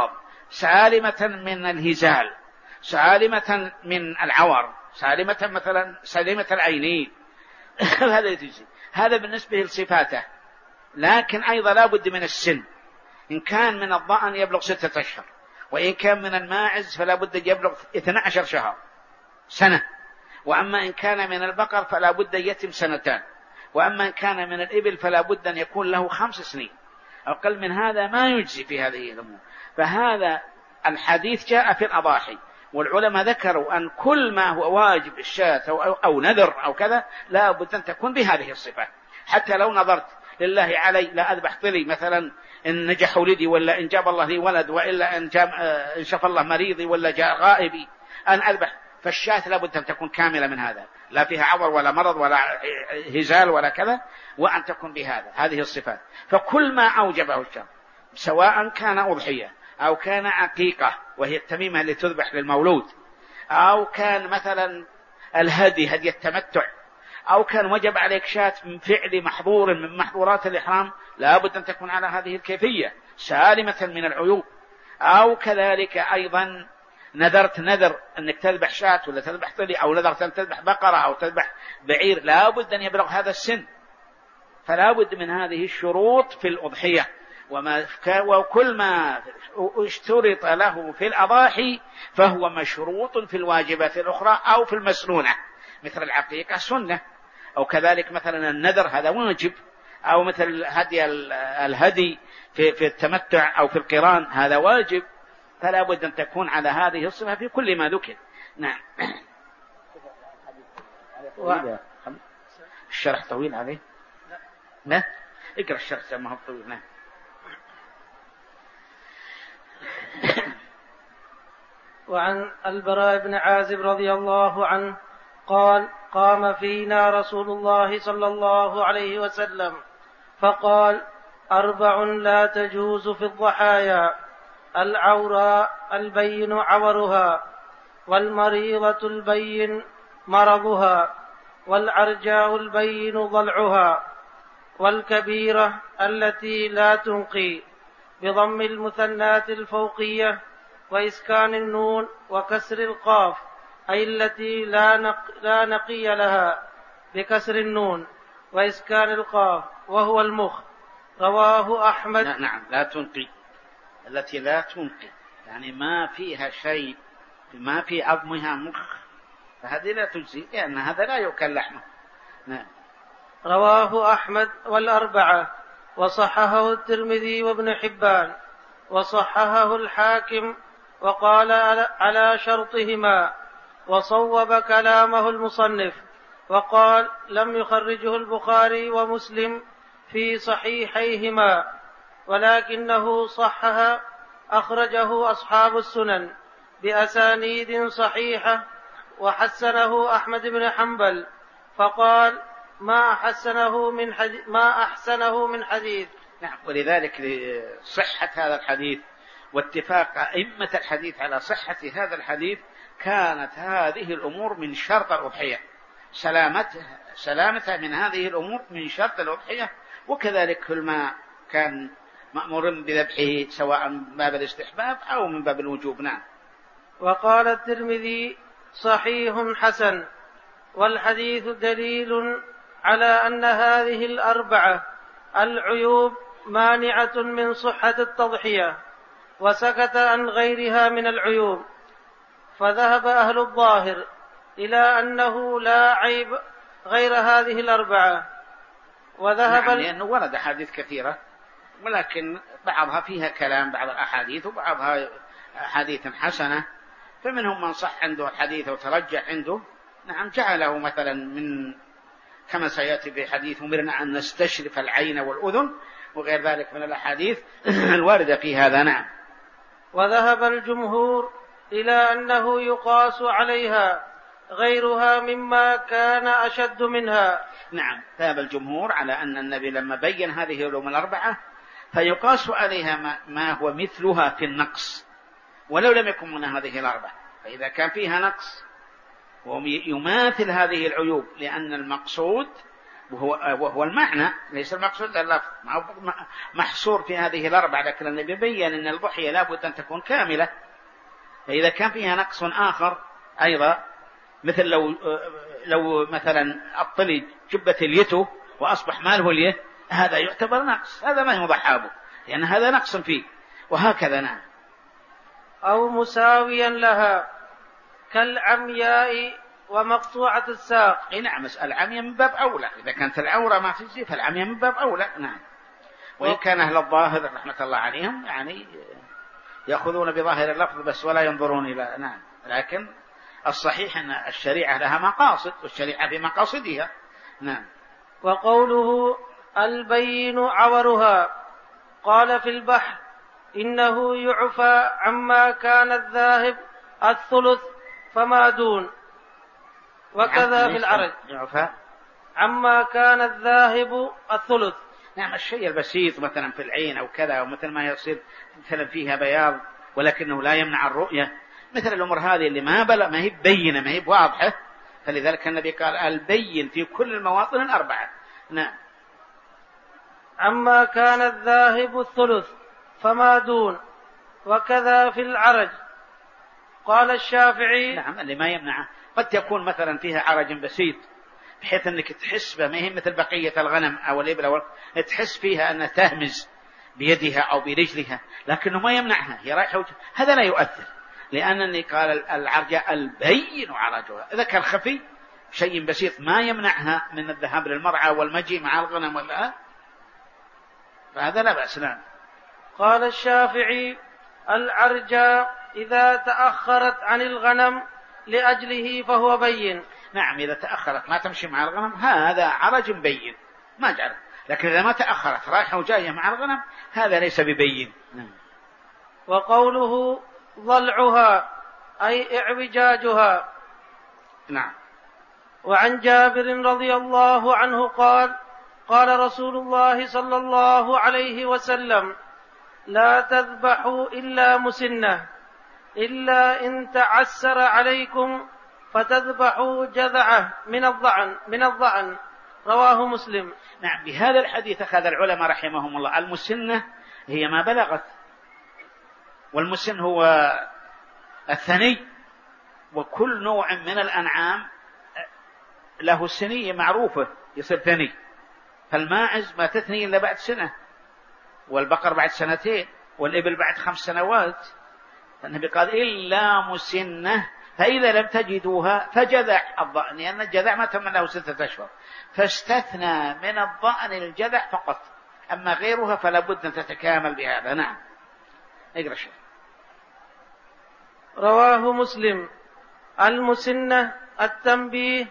سالمة من الهزال، سالمة من العور، سالمة مثلا سالمة العينين هذا يجزي. هذا بالنسبة لصفاته. لكن أيضا لا بد من السن، إن كان من الضأن يبلغ 6 أشهر، وإن كان من الماعز فلا بد يبلغ 12 شهر سنة، وأما إن كان من البقر فلا بد يتم 2 سنين، وأما إن كان من الإبل فلا بد أن يكون له 5 سنين. أقل من هذا ما يجزي في هذه الأمور. فهذا الحديث جاء في الأضاحي، والعلماء ذكروا أن كل ما هو واجب الشاة أو نذر أو كذا لا بد أن تكون بهذه الصفة. حتى لو نظرت لله علي لا أذبح طلي مثلا إن نجح ولدي، ولا إن جاب الله لي ولد، وإلا إن شاف الله مريضي ولا جاء غائبي أن أذبح، فالشاة لا بد أن تكون كاملة من هذا، لا فيها عور ولا مرض ولا هزال ولا كذا، وأن تكون بهذا هذه الصفات. فكل ما أوجبه الشرع سواء كان أضحية أو كان عقيقة وهي التميمة اللي تذبح للمولود، أو كان مثلا الهدي هدي التمتع، أو كان وجب عليك شاة من فعل محظور من محظورات الإحرام، لا بد أن تكون على هذه الكيفية سالمة من العيوب. أو كذلك أيضا نذرت نذر أنك تذبح شاة ولا تذبح طلي، أو نذرت أن تذبح بقرة أو تذبح بعير، لا بد أن يبلغ هذا السن. فلا بد من هذه الشروط في الأضحية. وكل ما اشترط له في الأضاحي فهو مشروط في الواجبات الأخرى أو في المسنونة، مثل العقيقة سنة، أو كذلك مثلا النذر هذا واجب، أو مثل الهدي في التمتع أو في القران هذا واجب. فلا بد أن تكون على هذه الصفة في كل ما ذكر. نعم. الشرح طويل عليه؟ لا اقرأ الشرح ما هو طويل. نعم. وعن البراء بن عازب رضي الله عنه قال: قام فينا رسول الله صلى الله عليه وسلم فقال: 4 لا تجوز في الضحايا: العوراء البين عورها، والمريضة البين مرضها، والعرجاء البين ضلعها، والكبيرة التي لا تنقي بضم المثنات الفوقية وإسكان النون وكسر القاف، أي التي لا نقي لها بكسر النون وإسكان القاف، وهو المخ. رواه أحمد. نعم، لا تنقي، التي لا تنقي يعني ما فيها شيء، ما في عظمها مخ، فهذه لا تجزي لأن هذا لا يؤكل لحمه. نعم. رواه أحمد والأربعة، وصححه الترمذي وابن حبان، وصححه الحاكم وقال على شرطهما، وصوب كلامه المصنف وقال: لم يخرجه البخاري ومسلم في صحيحيهما، ولكنه صحح أخرجه أصحاب السنن بأسانيد صحيحة، وحسنه أحمد بن حنبل فقال: ما أحسنه من حديث. نعم. ولذلك لصحة هذا الحديث واتفاق أئمة الحديث على صحة هذا الحديث كانت هذه الأمور من شرط الأضحية، سلامتها من هذه الأمور من شرط الأضحية. وكذلك كل ما كان مأمور بذبحه سواء من باب الاستحباب أو من باب الوجوب. نعم. وقال الترمذي: صحيح حسن. والحديث دليل على أن هذه 4 العيوب مانعة من صحة التضحية، وسكت عن غيرها من العيوب. فذهب أهل الظاهر إلى أنه لا عيب غير هذه 4. وذهب نعم، لأنه ورد أحاديث كثيرة، ولكن بعضها فيها كلام، بعض الأحاديث، وبعضها أحاديث حسنة، فمنهم من صح عنده الحديث وترجح عنده. نعم، جعله مثلا من كما سيأتي في حديث: أمرنا أن نستشرف العين والأذن، وغير ذلك من الأحاديث الواردة في هذا. نعم. وذهب الجمهور إلى أنه يقاس عليها غيرها مما كان أشد منها. نعم، ذهب الجمهور على أن النبي لما بين هذه الأمور 4 فيقاس عليها ما هو مثلها في النقص، ولو لم يكن من هذه 4. فإذا كان فيها نقص ويماثل هذه العيوب، لأن المقصود وهو المعنى ليس المقصود اللفظ، محصور في هذه الأربعة. لكن النبي بين أن الضحية لابد أن تكون كاملة، فإذا كان فيها نقص آخر أيضا، مثل لو مثلا الطلي جبت اليته وأصبح ماله اليه، هذا يعتبر نقص، هذا ما يضحى به لأن هذا نقص فيه، وهكذا. نعم. أو مساويا لها كالعمياء ومقطوعة الساق. نعم، العمياء من باب أولى، إذا كانت العورة ما تجزي فالعمياء من باب أولى. نعم. وإن كان أهل الظاهر رحمة الله عليهم يعني يأخذون بظاهر اللفظ بس ولا ينظرون إلى. نعم. لكن الصحيح أن الشريعة لها مقاصد، والشريعة في مقاصدها. نعم. وقوله البين عورها، قال في البحر إنه يعفى عما كان الذاهب الثلث فما دون، وكذا في العرج يعفى عما كان الذاهب الثلث. نعم، الشيء البسيط مثلا في العين أو كذا، ومثل ما يصير مثلا فيها بياض ولكنه لا يمنع الرؤية، مثل الأمور هذه اللي ما هي بينة، ما هي واضحة، فلذلك النبي قال البين في كل المواطن الأربعة. نعم. عما كان الذاهب الثلث فما دون، وكذا في العرج. قال الشافعي نعم، اللي ما يمنعه قد تكون مثلا فيها عرج بسيط بحيث أنك تحس ما هي مثل بقية الغنم أو الإبل، تحس فيها أنها تهمز بيدها أو برجلها، لكنه ما يمنعها، هي رايحة هذا لا يؤثر، لأنني قال العرجاء البين عرجها. إذا كان خفي شيء بسيط ما يمنعها من الذهاب للمرعى والمجيء مع الغنم ولا، فهذا لا بأس. نعم. قال الشافعي العرجاء إذا تأخرت عن الغنم لأجله فهو بين. نعم، إذا تأخرت ما تمشي مع الغنم هذا عرج بين ما جعل، لكن إذا ما تأخرت رايحة وجاية مع الغنم هذا ليس ببين. نعم. وقوله ضلعها أي اعوجاجها. نعم. وعن جابر رضي الله عنه قال قال رسول الله صلى الله عليه وسلم لا تذبحوا إلا مسنة إلا إن تعسر عليكم فتذبحوا جذعه من الضأن. رواه مسلم. نعم. بهذا الحديث أخذ العلماء رحمهم الله المسنة هي ما بلغت، والمسن هو الثني، وكل نوع من الأنعام له سنية معروفة يصير ثني، فالماعز ما تثني إلا بعد سنة، والبقر بعد سنتين، والإبل بعد 5 سنوات. فالنبي قال إلا مسنة، فإذا لم تجدوها فجذع الضأن، لأن الجذع ما تم له 6 أشهر، فاستثنى من الضأن الجذع فقط، أما غيرها فلا بد أن تتكامل بهذا. نعم. اقرأ شيء. رواه مسلم. المسنة التنبيه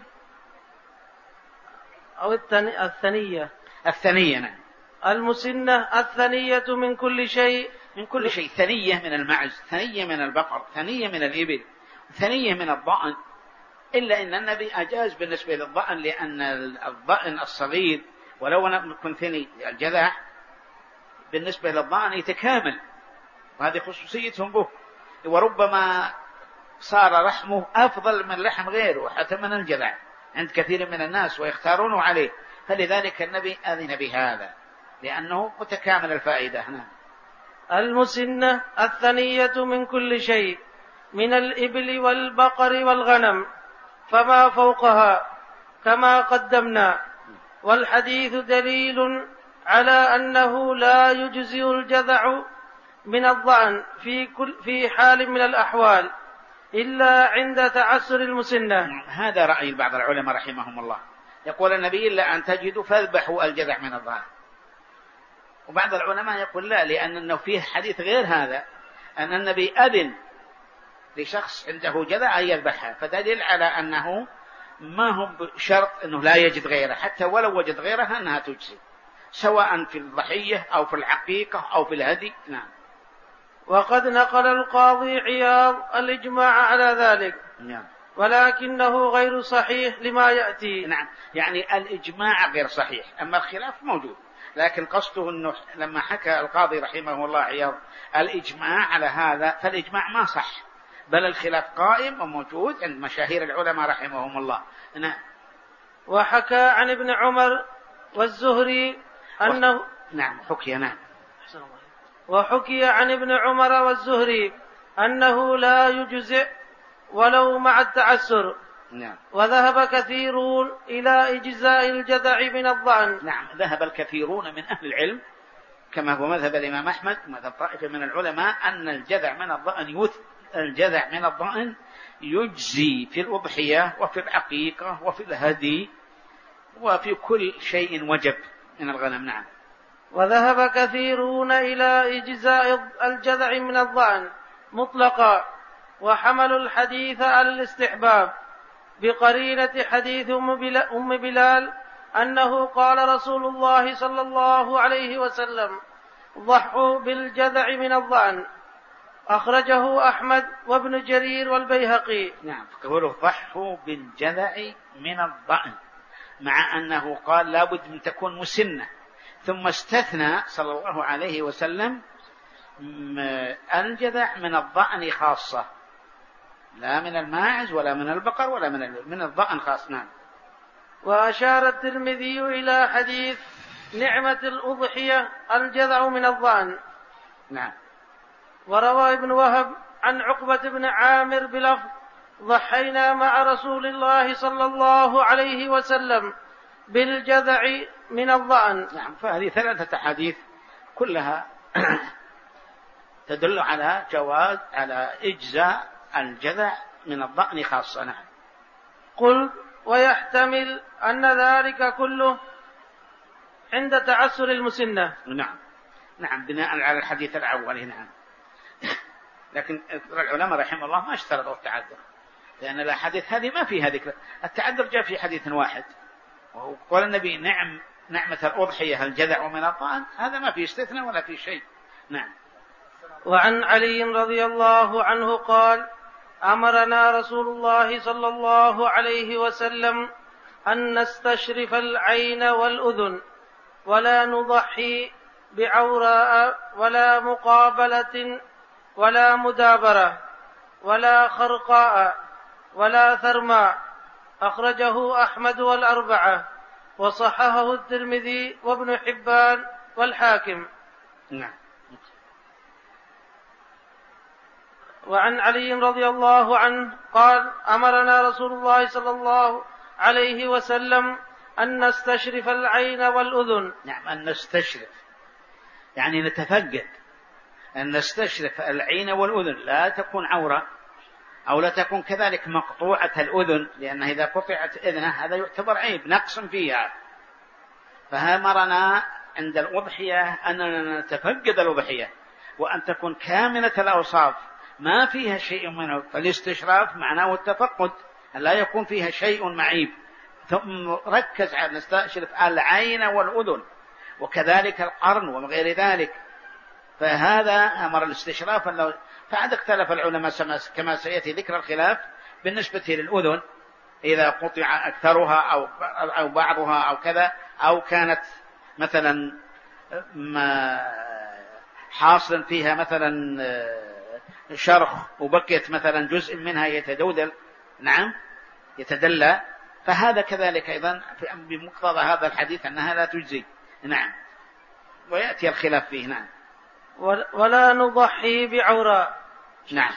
أو الثنية. نعم. المسنة الثنية من كل شيء. ثنية من المعز، ثنية من البقر، ثنية من الإبل، ثنية من الضأن، إلا أن النبي أجاز بالنسبة للضأن، لأن الضأن الصغير ولو لم يكن ثني الجذع بالنسبة للضأن يتكامل، وهذه خصوصيتهم به، وربما صار لحمه أفضل من لحم غيره حتى من الجذع عند كثير من الناس ويختارونه عليه، فلذلك النبي أذن بهذا لأنه متكامل الفائدة. نعم. المسنة الثنية من كل شيء من الإبل والبقر والغنم فما فوقها كما قدمنا. والحديث دليل على أنه لا يجزئ الجذع من الضأن في حال من الأحوال إلا عند تعسر المسنة. هذا رأي بعض العلماء رحمهم الله، يقول النبي إلا أن تجدوا فاذبحوا الجذع من الضأن، وبعض العلماء يقول لا، لأنه فيه حديث غير هذا أن النبي أذن لشخص عنده جذع أن يذبحها، فدليل على أنه ما هو بشرط أنه لا يجد غيره، حتى ولو وجد غيرها أنها تجزي، سواء في الضحية أو في العقيقة أو في الهدي. نعم. وقد نقل القاضي عياض الإجماع على ذلك. نعم. ولكنه غير صحيح لما يأتي. نعم، يعني الإجماع غير صحيح، أما الخلاف موجود، لكن قصده أنه لما حكى القاضي رحمه الله عياض الإجماع على هذا، فالإجماع ما صح، بل الخلاف قائم وموجود عند مشاهير العلماء رحمهم الله. نعم. وحكى عن ابن عمر والزهري أنه نعم حكي نعم وحكي عن ابن عمر والزهري أنه لا يجزئ ولو مع التعسر. نعم. وذهب كثيرون إلى إجزاء الجذع من الضأن. نعم ذهب الكثيرون من أهل العلم كما هو مذهب الإمام أحمد ومذهب طائفة من العلماء أن الجذع من الضأن يجزي في الأضحية وفي العقيقة وفي الهدي وفي كل شيء وجب من الغنم. نعم. وذهب كثيرون إلى إجزاء الجذع من الضأن مطلقا، وحملوا الحديث على الاستحباب بقرينة حديث أم بلال أنه قال رسول الله صلى الله عليه وسلم: ضحوا بالجذع من الضأن. أخرجه أحمد وابن جرير والبيهقي. نعم قوله ضحوا بالجذع من الضأن مع أنه قال لابد من تكون مسنة، ثم استثنى صلى الله عليه وسلم الجذع من الضأن خاصة، لا من الماعز ولا من البقر ولا من الضأن خاص. نعم. وأشار الترمذي إلى حديث نعمة الأضحية الجذع من الضأن. نعم. وروى ابن وهب عن عقبة بن عامر بلفظ: ضحينا مع رسول الله صلى الله عليه وسلم بالجذع من الضأن. نعم. فهذه 3 أحاديث كلها تدل على جواز على إجزاء الجذع من الضأن خاصة. نعم. قل ويحتمل أن ذلك كله عند تعسر المسنة. نعم. نعم بناء على الحديث الأول. نعم. لكن العلماء رحمه الله ما اشترطوا التعذر، لأن الأحاديث هذه ما فيها ذكر التعذر، جاء في حديث واحد وقال النبي نعمة الأضحية الجذع من الضأن، هذا ما فيه استثناء ولا فيه شيء. نعم. وعن علي رضي الله عنه قال: أمرنا رسول الله صلى الله عليه وسلم أن نستشرف العين والأذن ولا نضحي بعوراء ولا مقابلة ولا مدابرة ولا خرقاء ولا ثرماء. أخرجه أحمد والأربعة وصححه الترمذي وابن حبان والحاكم. نعم. وعن علي رضي الله عنه قال: أمرنا رسول الله صلى الله عليه وسلم أن نستشرف العين والأذن. نعم. أن نستشرف يعني نتفقد، أن نستشرف العين والأذن، لا تكون عورة أو لا تكون كذلك مقطوعة الأذن، لأنه إذا قطعت إذنه هذا يعتبر عيب نقص فيها. فأمرنا عند الأضحية أننا نتفقد الأضحية وأن تكون كاملة الأوصاف ما فيها شيء منه، فالاستشراف معناه التفقد، لا يكون فيها شيء معيب. ثم ركز على نستشرف العين والأذن وكذلك القرن وغير ذلك، فهذا أمر الاستشراف. فعد اختلف العلماء كما سيأتي ذكر الخلاف بالنسبة للأذن، إذا قطع أكثرها أو بعضها أو كذا، أو كانت مثلا حاصل فيها مثلا شرخ وبقيت مثلا جزء منها يتدودل، نعم يتدلى، فهذا كذلك أيضا بمقتضى هذا الحديث أنها لا تجزي. نعم. ويأتي الخلاف فيه. نعم. ولا نضحي بعوراء. نعم.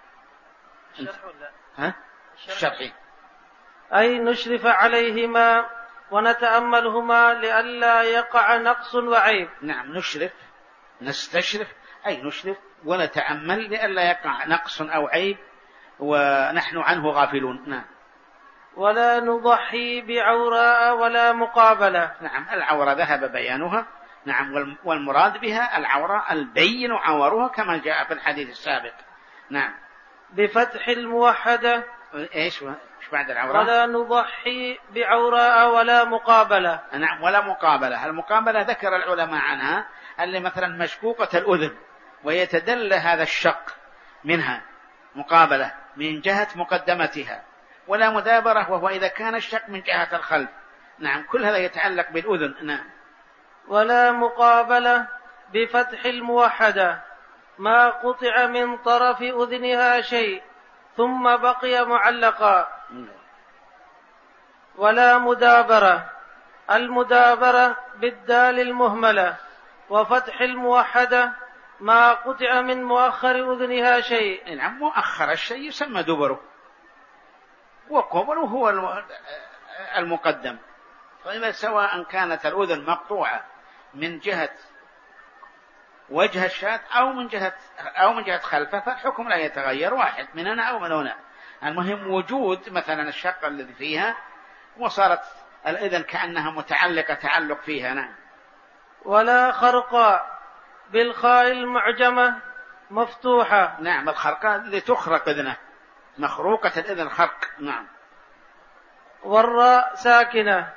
الشرحي أي نشرف عليهما ونتأملهما لئلا يقع نقص وعيب. نعم. نستشرف أي نشرف ونتأمل لئلا يقع نقص أو عيب ونحن عنه غافلون. نعم. ولا نضحي بعوراء ولا مقابلة. نعم. العورة ذهب بيانها. نعم. والمراد بها العورة البين عورها كما جاء في الحديث السابق. نعم. بفتح الموحدة. إيش بعد العورة؟ ولا نضحي بعوراء ولا مقابلة. نعم. ولا مقابلة. المقابلة ذكر العلماء عنها اللي مثلا مشقوقة الأذن ويتدل هذا الشق منها، مقابلة من جهة مقدمتها، ولا مدابرة وهو إذا كان الشق من جهة الخلف. نعم. كل هذا يتعلق بالأذن. نعم. ولا مقابلة بفتح الموحدة ما قطع من طرف أذنها شيء ثم بقي معلقا. ولا مدابرة. المدابرة بالدال المهملة وفتح الموحدة ما قطع من مؤخر أذنها شيء. نعم، مؤخر الشيء يسمى دبره، وقبله هو المقدم. فإذا سواء كانت الأذن مقطوعة من جهة وجه الشاة أو من جهة خلفه فالحكم لا يتغير، واحد من هنا أو من هنا. المهم وجود مثلا الشق الذي فيها وصارت الأذن كأنها متعلقة تعلق فيها. نعم. ولا خرقاء بالخاء المعجمة مفتوحة. نعم، الخرقاء التي تخرق أذنه، مخروقة الأذن خرق. نعم. والراء ساكنة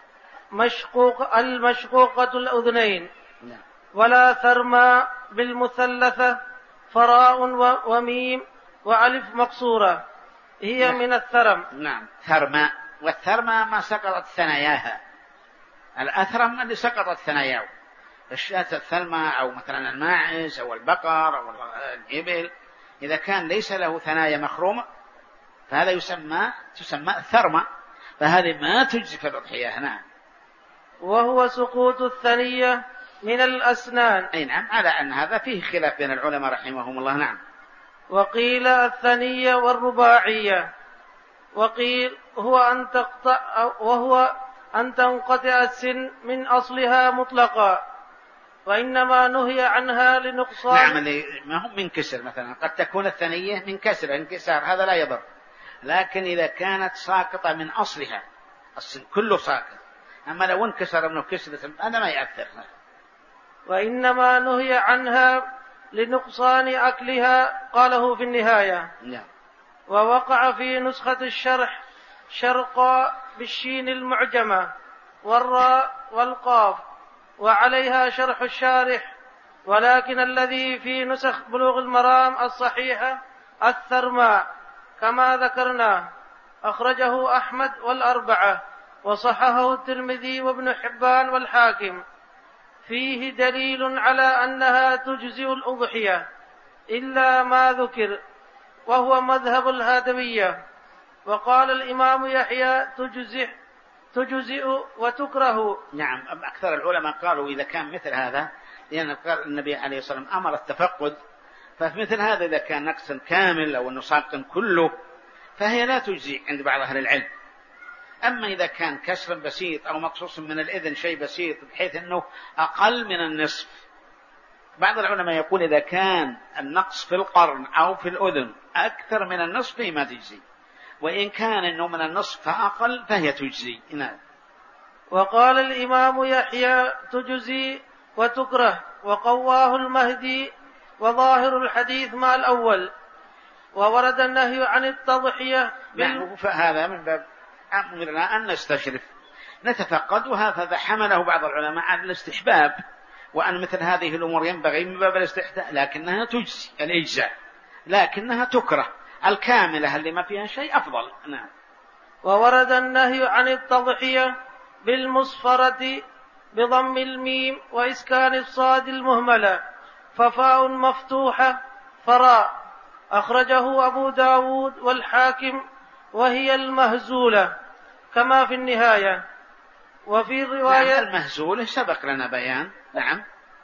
المشقوقة الأذنين. نعم. ولا ثرما بالمثلثة فراء وميم وألف مقصورة هي نعم. من الثرم. نعم، ثرما، والثرما ما سقطت ثناياها، الأثرم اللي سقطت ثناياه. الشاة الثلمة أو مثلا الماعز أو البقر أو الإبل إذا كان ليس له ثنايا مخرومة فهذا تسمى ثرمة، فهذه ما تجزي في الأضحية. نعم. وهو سقوط الثنية من الأسنان. أي نعم، على أن هذا فيه خلاف بين العلماء رحمهم الله. نعم. وقيل الثنية والرباعية، وقيل وهو أن تنقطع السن من أصلها مطلقا، وإنما نهي عنها لنقصان. نعم، ما هم من كسر، مثلا قد تكون الثنية من كسر انكسار، هذا لا يضر. لكن إذا كانت ساقطة من أصلها، السن كله ساقط، أما لو انكسر منه كسر هذا ما يأثر. وإنما نهي عنها لنقصان أكلها، قاله في النهاية. نعم. ووقع في نسخة الشرح شرقاء بالشين المعجمة والراء والقاف، وعليها شرح الشارح، ولكن الذي في نسخ بلوغ المرام الصحيحة الثرماء كما ذكرنا. أخرجه أحمد والأربعة، وصححه الترمذي وابن حبان والحاكم. فيه دليل على أنها تجزئ الأضحية إلا ما ذكر، وهو مذهب الهادمية. وقال الإمام يحيى تجزئ وتكره. نعم، أكثر العلماء قالوا إذا كان مثل هذا، لأن قال النبي عليه الصلاة والسلام أمر التفقد، ففي مثل هذا إذا كان نقصا كامل أو أنه ساقط كله فهي لا تجزي عند بعض أهل العلم. أما إذا كان كسر بسيط أو مقصوص من الإذن شيء بسيط بحيث أنه أقل من النصف، بعض العلماء يقول إذا كان النقص في القرن أو في الأذن أكثر من النصف فما تجزي، وإن كان أنه من النصف فأقل فهي تجزي. نعم. وقال الإمام يحيى تجزي وتكره، وقواه المهدي، وظاهر الحديث مع الأول. وورد النهي عن التضحية فهذا من باب أمرنا أن نستشرف نتفقدها، فذا حمله بعض العلماء على الاستحباب، وأن مثل هذه الأمور ينبغي من باب الاستحداث، لكنها تجزي الإجزاء، لكنها تكره الكاملة اللي ما فيها شيء أفضل. نعم. وورد النهي عن التضحية بالمصفرة بضم الميم وإسكان الصاد المهملة، ففاء مفتوحة فراء. أخرجه أبو داود والحاكم، وهي المهزولة كما في النهاية. وفي رواية المهزولة سبق لنا بيان. نعم.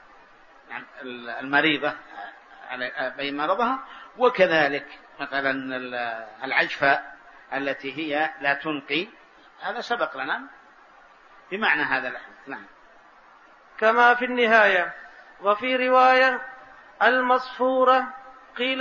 المريضة بين مرضها، وكذلك مثلا العجفاء التي هي لا تنقي، هذا سبق لنا بمعنى هذا الحديث. نعم. كما في النهاية. وفي رواية المصفورة قيل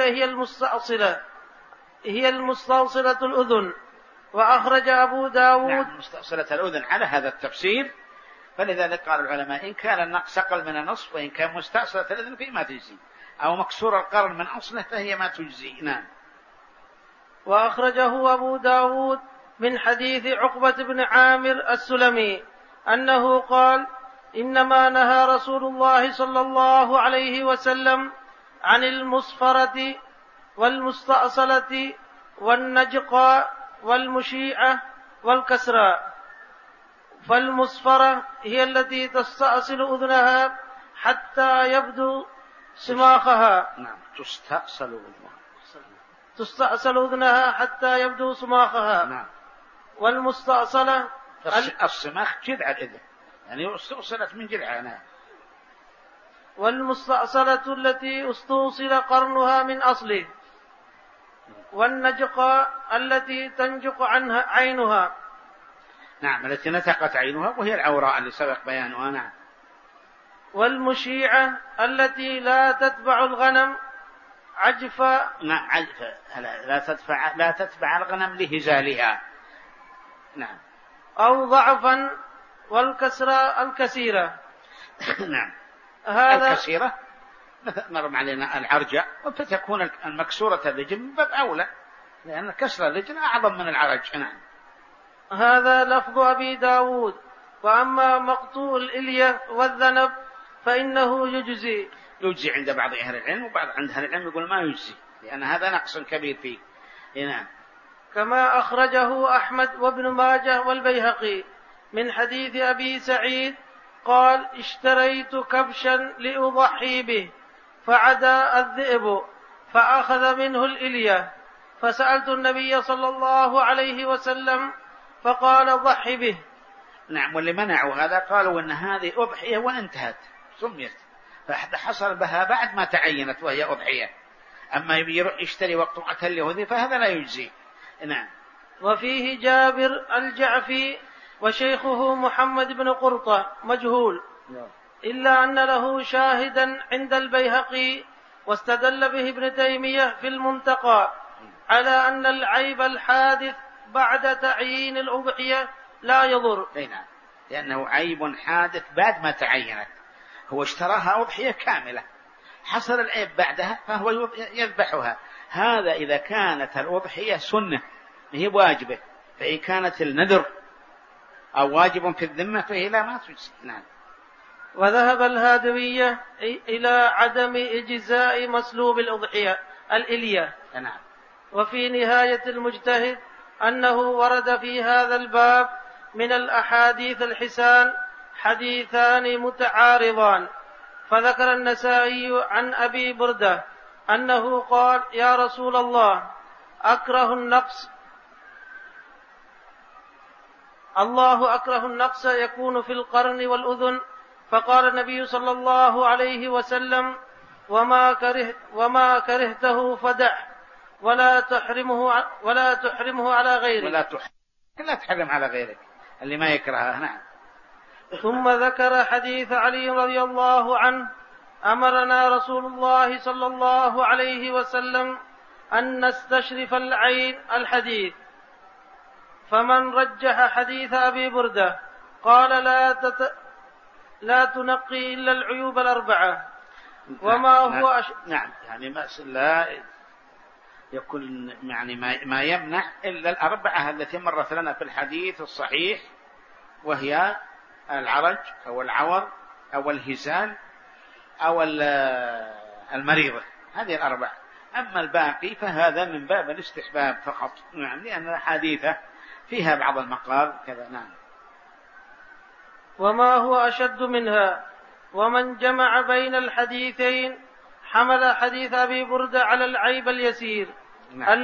هي المستأصلة الأذن. وأخرج أبو داود. نعم، مستأصلة الأذن على هذا التفسير، فلذلك قال العلماء إن كان النقص أقل من النصف، وإن كان مستأصلة الأذن فيما تجزي، أو مكسور القرن من أصله فهي ما تجزي. نعم. وأخرجه أبو داود من حديث عقبة بن عامر السلمي أنه قال إنما نهى رسول الله صلى الله عليه وسلم عن المصفرة والمستأصلة والنجقاء والمشيعة والكسراء. فالمصفرة هي التي تستأصل أذنها حتى يبدو صماخها. نعم، تستأصل أذنها حتى يبدو صماخها. نعم. والمستأصلة الصماخ جذع الإذن، يعني استؤصلت من جذعها. والمستأصلة التي استوصل قرنها من أصله، والنجقة التي تنجق عنها عينها. نعم، التي نتقت عينها وهي العوراء اللي سبق بيانها. نعم. والمشيعة التي لا تتبع الغنم عجفا. نعم، عجفا، لا تتبع الغنم لهزالها. نعم. أو ضعفا. والكسرة الكثيرة. نعم. هذا الكثيرة مثل مر علينا العرجة، فتكون المكسورة الرجل من باب أولى، لأن كسر الرجل أعظم من العرج. نعم. هذا لفظ أبي داود. وأما مقطوع الإلية والذنب فإنه يجزي عند بعض أهل العلم، وبعض عند أهل العلم يقول ما يجزي، لأن هذا نقص كبير فيه. نعم. كما أخرجه أحمد وابن ماجه والبيهقي من حديث أبي سعيد قال: اشتريت كبشا لأضحي به فعدا الذئب فأخذ منه الإلية، فسألت النبي صلى الله عليه وسلم فقال: ضحي به. نعم. واللي منعوا هذا قالوا إن هذه أضحية وانتهت، سميت، فحصل بها بعد ما تعينت وهي أضحية. أما يروح يشتري وقت اليهودي فهذا لا يجزي. نعم. وفيه جابر الجعفي وشيخه محمد بن قرطة مجهول، إلا أن له شاهدا عند البيهقي، واستدل به ابن تيمية في المنتقى على أن العيب الحادث بعد تعيين الأضحية لا يضر. نعم، لأنه عيب حادث بعد ما تعينت، هو اشتراها أضحية كاملة، حصل العيب بعدها فهو يذبحها. هذا إذا كانت الأضحية سنة هي واجبة، فإن كانت النذر أو واجب في الذمة فهي لا ما تجزي. نعم. وذهب الهادوية إلى عدم إجزاء مسلوب الأضحية الإلية. نعم. وفي نهاية المجتهد أنه ورد في هذا الباب من الأحاديث الحسان حديثان متعارضان، فذكر النسائي عن أبي بردة أنه قال: يا رسول الله، أكره النقص يكون في القرن والأذن، فقال النبي صلى الله عليه وسلم: وما كرهته فدع، ولا تحرمه على غيرك. لا تحرم على غيرك اللي ما يكرهه. نعم. ثم ذكر حديث علي رضي الله عنه: أمرنا رسول الله صلى الله عليه وسلم أن نستشرف العين الحديث. فمن رجح حديث أبي بردة قال: لا تنقي إلا العيوب الأربعة. وما هو نعم، يعني لا يكون يعني ما يمنع إلا الأربعة التي مرت لنا في الحديث الصحيح، وهي العرج أو العور أو الهزال أو المريضة، هذه الأربعة. أما الباقي فهذا من باب الاستحباب فقط. نعم، لأن الحديثة فيها بعض المقال كذا. نعم. وما هو أشد منها. ومن جمع بين الحديثين حمل حديث أبي بردة على العيب اليسير. نعم.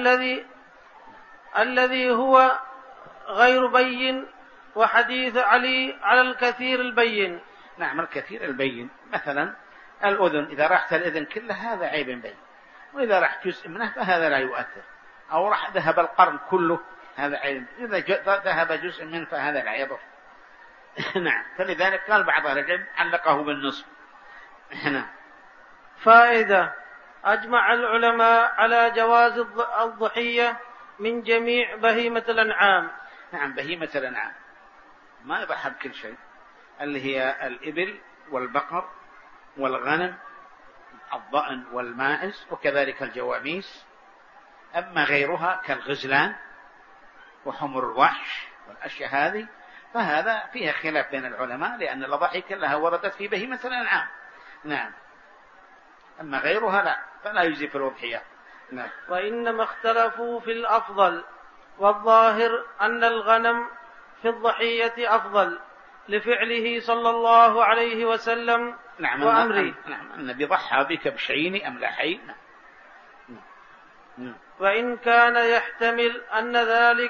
الذي هو غير بين، وحديث علي على الكثير البين. نعم، الكثير البين. مثلا الأذن، إذا راحت الأذن كلها هذا عيب بين، وإذا راح جزء منه فهذا لا يؤثر، أو راح ذهب القرن كله هذا عيب، إذا ذهب جزء منه فهذا لا يضر. نعم. فلذلك قال بعض أهل العلم علقه بالنصف. نعم. فائدة: أجمع العلماء على جواز الضحية من جميع بهيمة الأنعام. نعم، بهيمة الأنعام ما يضحى بكل شيء، اللي هي الإبل والبقر والغنم، الضأن والماعز، وكذلك الجواميس. أما غيرها كالغزلان وحمر الوحش والأشياء هذه فهذا فيها خلاف بين العلماء، لأن الأضاحي كلها وردت في بهيمة الأنعام. نعم. أما غيرها لا، فلا يجزي في الأضحية. نعم. وإنما اختلفوا في الأفضل، والظاهر أن الغنم في الضحية أفضل لفعله صلى الله عليه وسلم. نعم. وأمره. نعم، النبي ضحى بكبشين أملحين. نعم. وإن كان يحتمل أن ذلك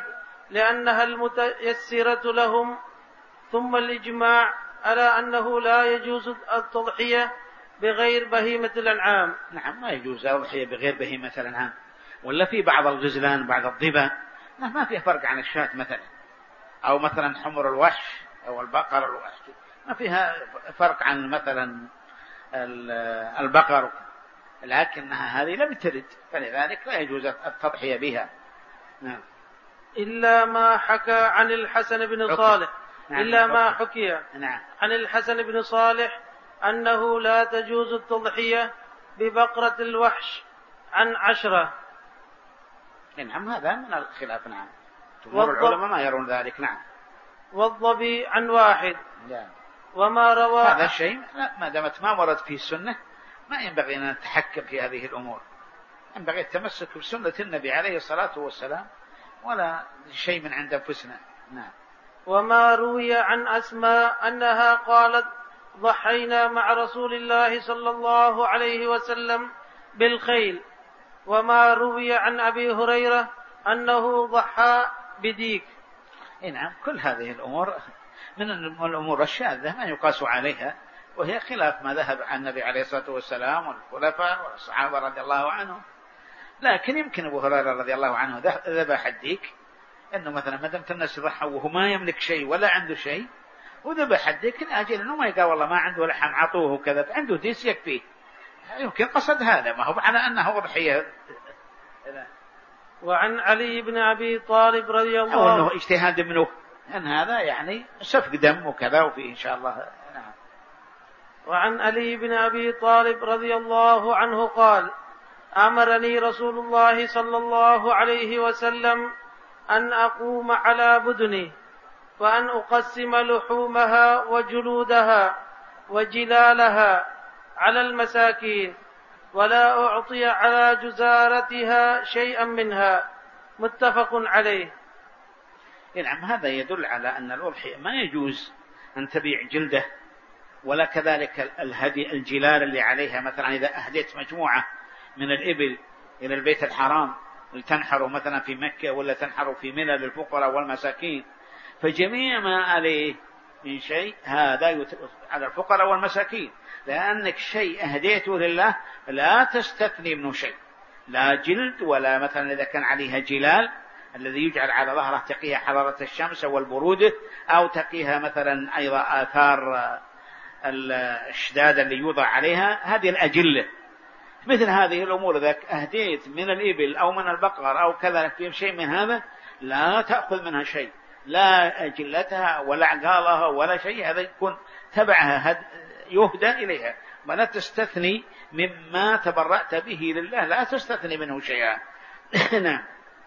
لأنها المتيسرة لهم. ثم الإجماع على أنه لا يجوز التضحية بغير بهيمة الأنعام. نعم، ما يجوز التضحية بغير بهيمة الأنعام، ولا في بعض الغزلان بعض الظبا ما فيه فرق عن الشاة مثلا، أو مثلا حمر الوحش أو البقر الوحش، ما فيها فرق عن مثلا البقر، لكنها هذه لم ترد، فلذلك لا يجوز التضحية بها. نعم. إلا ما حكى عن الحسن بن صالح. نعم. إلا ما حكي نعم. عن الحسن بن صالح أنه لا تجوز التضحية ببقرة الوحش عن 10. نعم، هذا من الخلاف. نعم، جمهور العلماء ما يرون ذلك. نعم. والظبي عن 1. لا. وما روى هذا الشيء ما دامت ما ورد فيه السنة ما ينبغي أن نتحكم في هذه الأمور، ينبغي التمسك بسنة النبي عليه الصلاة والسلام ولا شيء من عند أنفسنا. نعم. وما روي عن أسماء أنها قالت ضحينا مع رسول الله صلى الله عليه وسلم بالخيل. وما روي عن أبي هريرة أنه ضحى بديك. نعم، كل هذه الأمور من الأمور الشاذة ما يقاس عليها، وهي خلاف ما ذهب عن النبي عليه الصلاة والسلام والخلفاء والصحابة رضي الله عنهم. لكن يمكن أبو هريرة رضي الله عنه ذبح الديك، أنه مثلا ما دمت الناس يضحوا وهو ما يملك شيء ولا عنده شيء وذبح الديك لأجل أنه ما يقال والله ما عنده لحم عطوه كذا، عنده ديس يكفيه، يمكن قصد هذا، ما هو على أنه ضحية. وعن علي بن أبي طالب رضي الله عنه أنه اجتهاد منه أن هذا يعني سفك دم وكذا وفيه إن شاء الله. نعم. وعن علي بن أبي طالب رضي الله عنه قال أمرني رسول الله صلى الله عليه وسلم أن أقوم على بدني وأن أقسم لحومها وجلودها وجلالها على المساكين ولا أعطي على جزارتها شيئا منها. متفق عليه. نعم، هذا يدل على أن الأضحية ما يجوز أن تبيع جلده، ولا كذلك الهدي الجلال اللي عليها. مثلا إذا أهديت مجموعة من الإبل إلى البيت الحرام لتنحروا مثلا في مكة ولا تنحروا في منى للفقراء والمساكين، فجميع ما عليه من شيء هذا على الفقراء والمساكين، لأنك شيء أهديته لله لا تستثني منه شيء، لا جلد ولا مثلا إذا كان عليها جلال الذي يجعل على ظهره تقيها حرارة الشمس والبرودة، أو تقيها مثلا أيضا آثار الشداد اللي يوضع عليها، هذه الأجلة. مثل هذه الأمور إذا أهديت من الإبل أو من البقر أو كذا في شيء من هذا لا تأخذ منها شيء، لا أجلتها ولا عقالها ولا شيء، هذا يكون تبعها يهدى إليها، ولا تستثني مما تبرأت به لله، لا تستثني منه شيئا. نعم.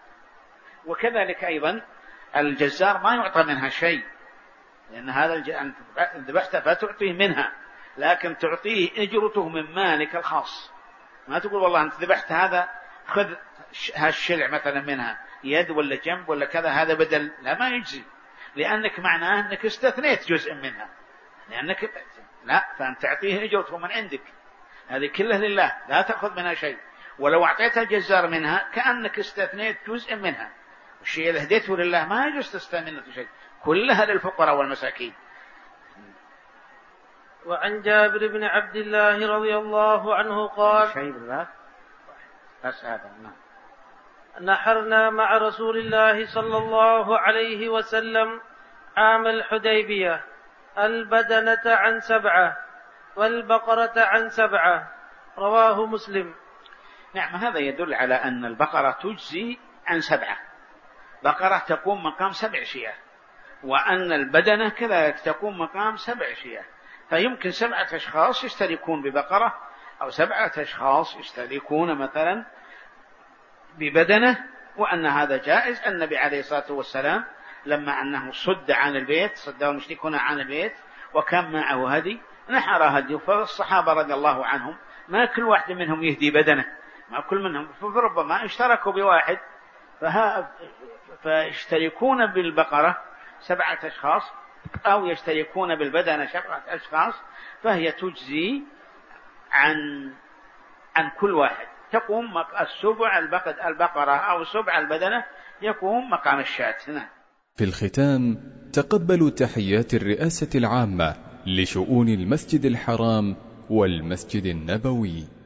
وكذلك أيضا الجزار ما يعطى منها شيء، لأن هذا ذبحت فتعطيه منها، لكن تعطيه أجرته من مالك الخاص. ما تقول والله أنت ذبحت هذا خذ هالشلع مثلا منها يد ولا جنب ولا كذا هذا بدل، لا ما يجزي، لأنك معناه أنك استثنيت جزء منها، لأنك لا، فأنت تعطيه أجرته من عندك، هذه كلها لله لا تأخذ منها شيء. ولو أعطيت الجزار منها كأنك استثنيت جزء منها، والشيء اللي هديته لله ما يجوز تستثني منه شيء، كلها للفقراء والمساكين. وعن جابر بن عبد الله رضي الله عنه قال شيء بالله بس هذا نحرنا مع رسول الله صلى الله عليه وسلم عام الحديبية البدنة عن 7 والبقرة عن 7. رواه مسلم. نعم، هذا يدل على أن البقرة تجزي عن 7، بقرة تقوم مقام 7 شياه، وأن البدنة كذلك تقوم مقام 7 شياه، فيمكن 7 أشخاص يشتركون ببقرة، أو 7 أشخاص يشتركون مثلا ببدنة، وأن هذا جائز. النبي عليه الصلاة والسلام لما أنه صد عن البيت، صده المشركون عن البيت وكان معه هدي، نحر هدي، فالصحابة رضي الله عنهم ما كل واحد منهم يهدي بدنه، ما كل منهم، فربما اشتركوا بواحد فيشتركون بالبقرة 7 أشخاص، أو يشتركون بالبدنة 7 أشخاص، فهي تجزي عن كل واحد. تقوم السبع البقرة أو سبع البدنة يقوم مقام الشاة. في الختام تقبلوا تحيات الرئاسة العامة لشؤون المسجد الحرام والمسجد النبوي.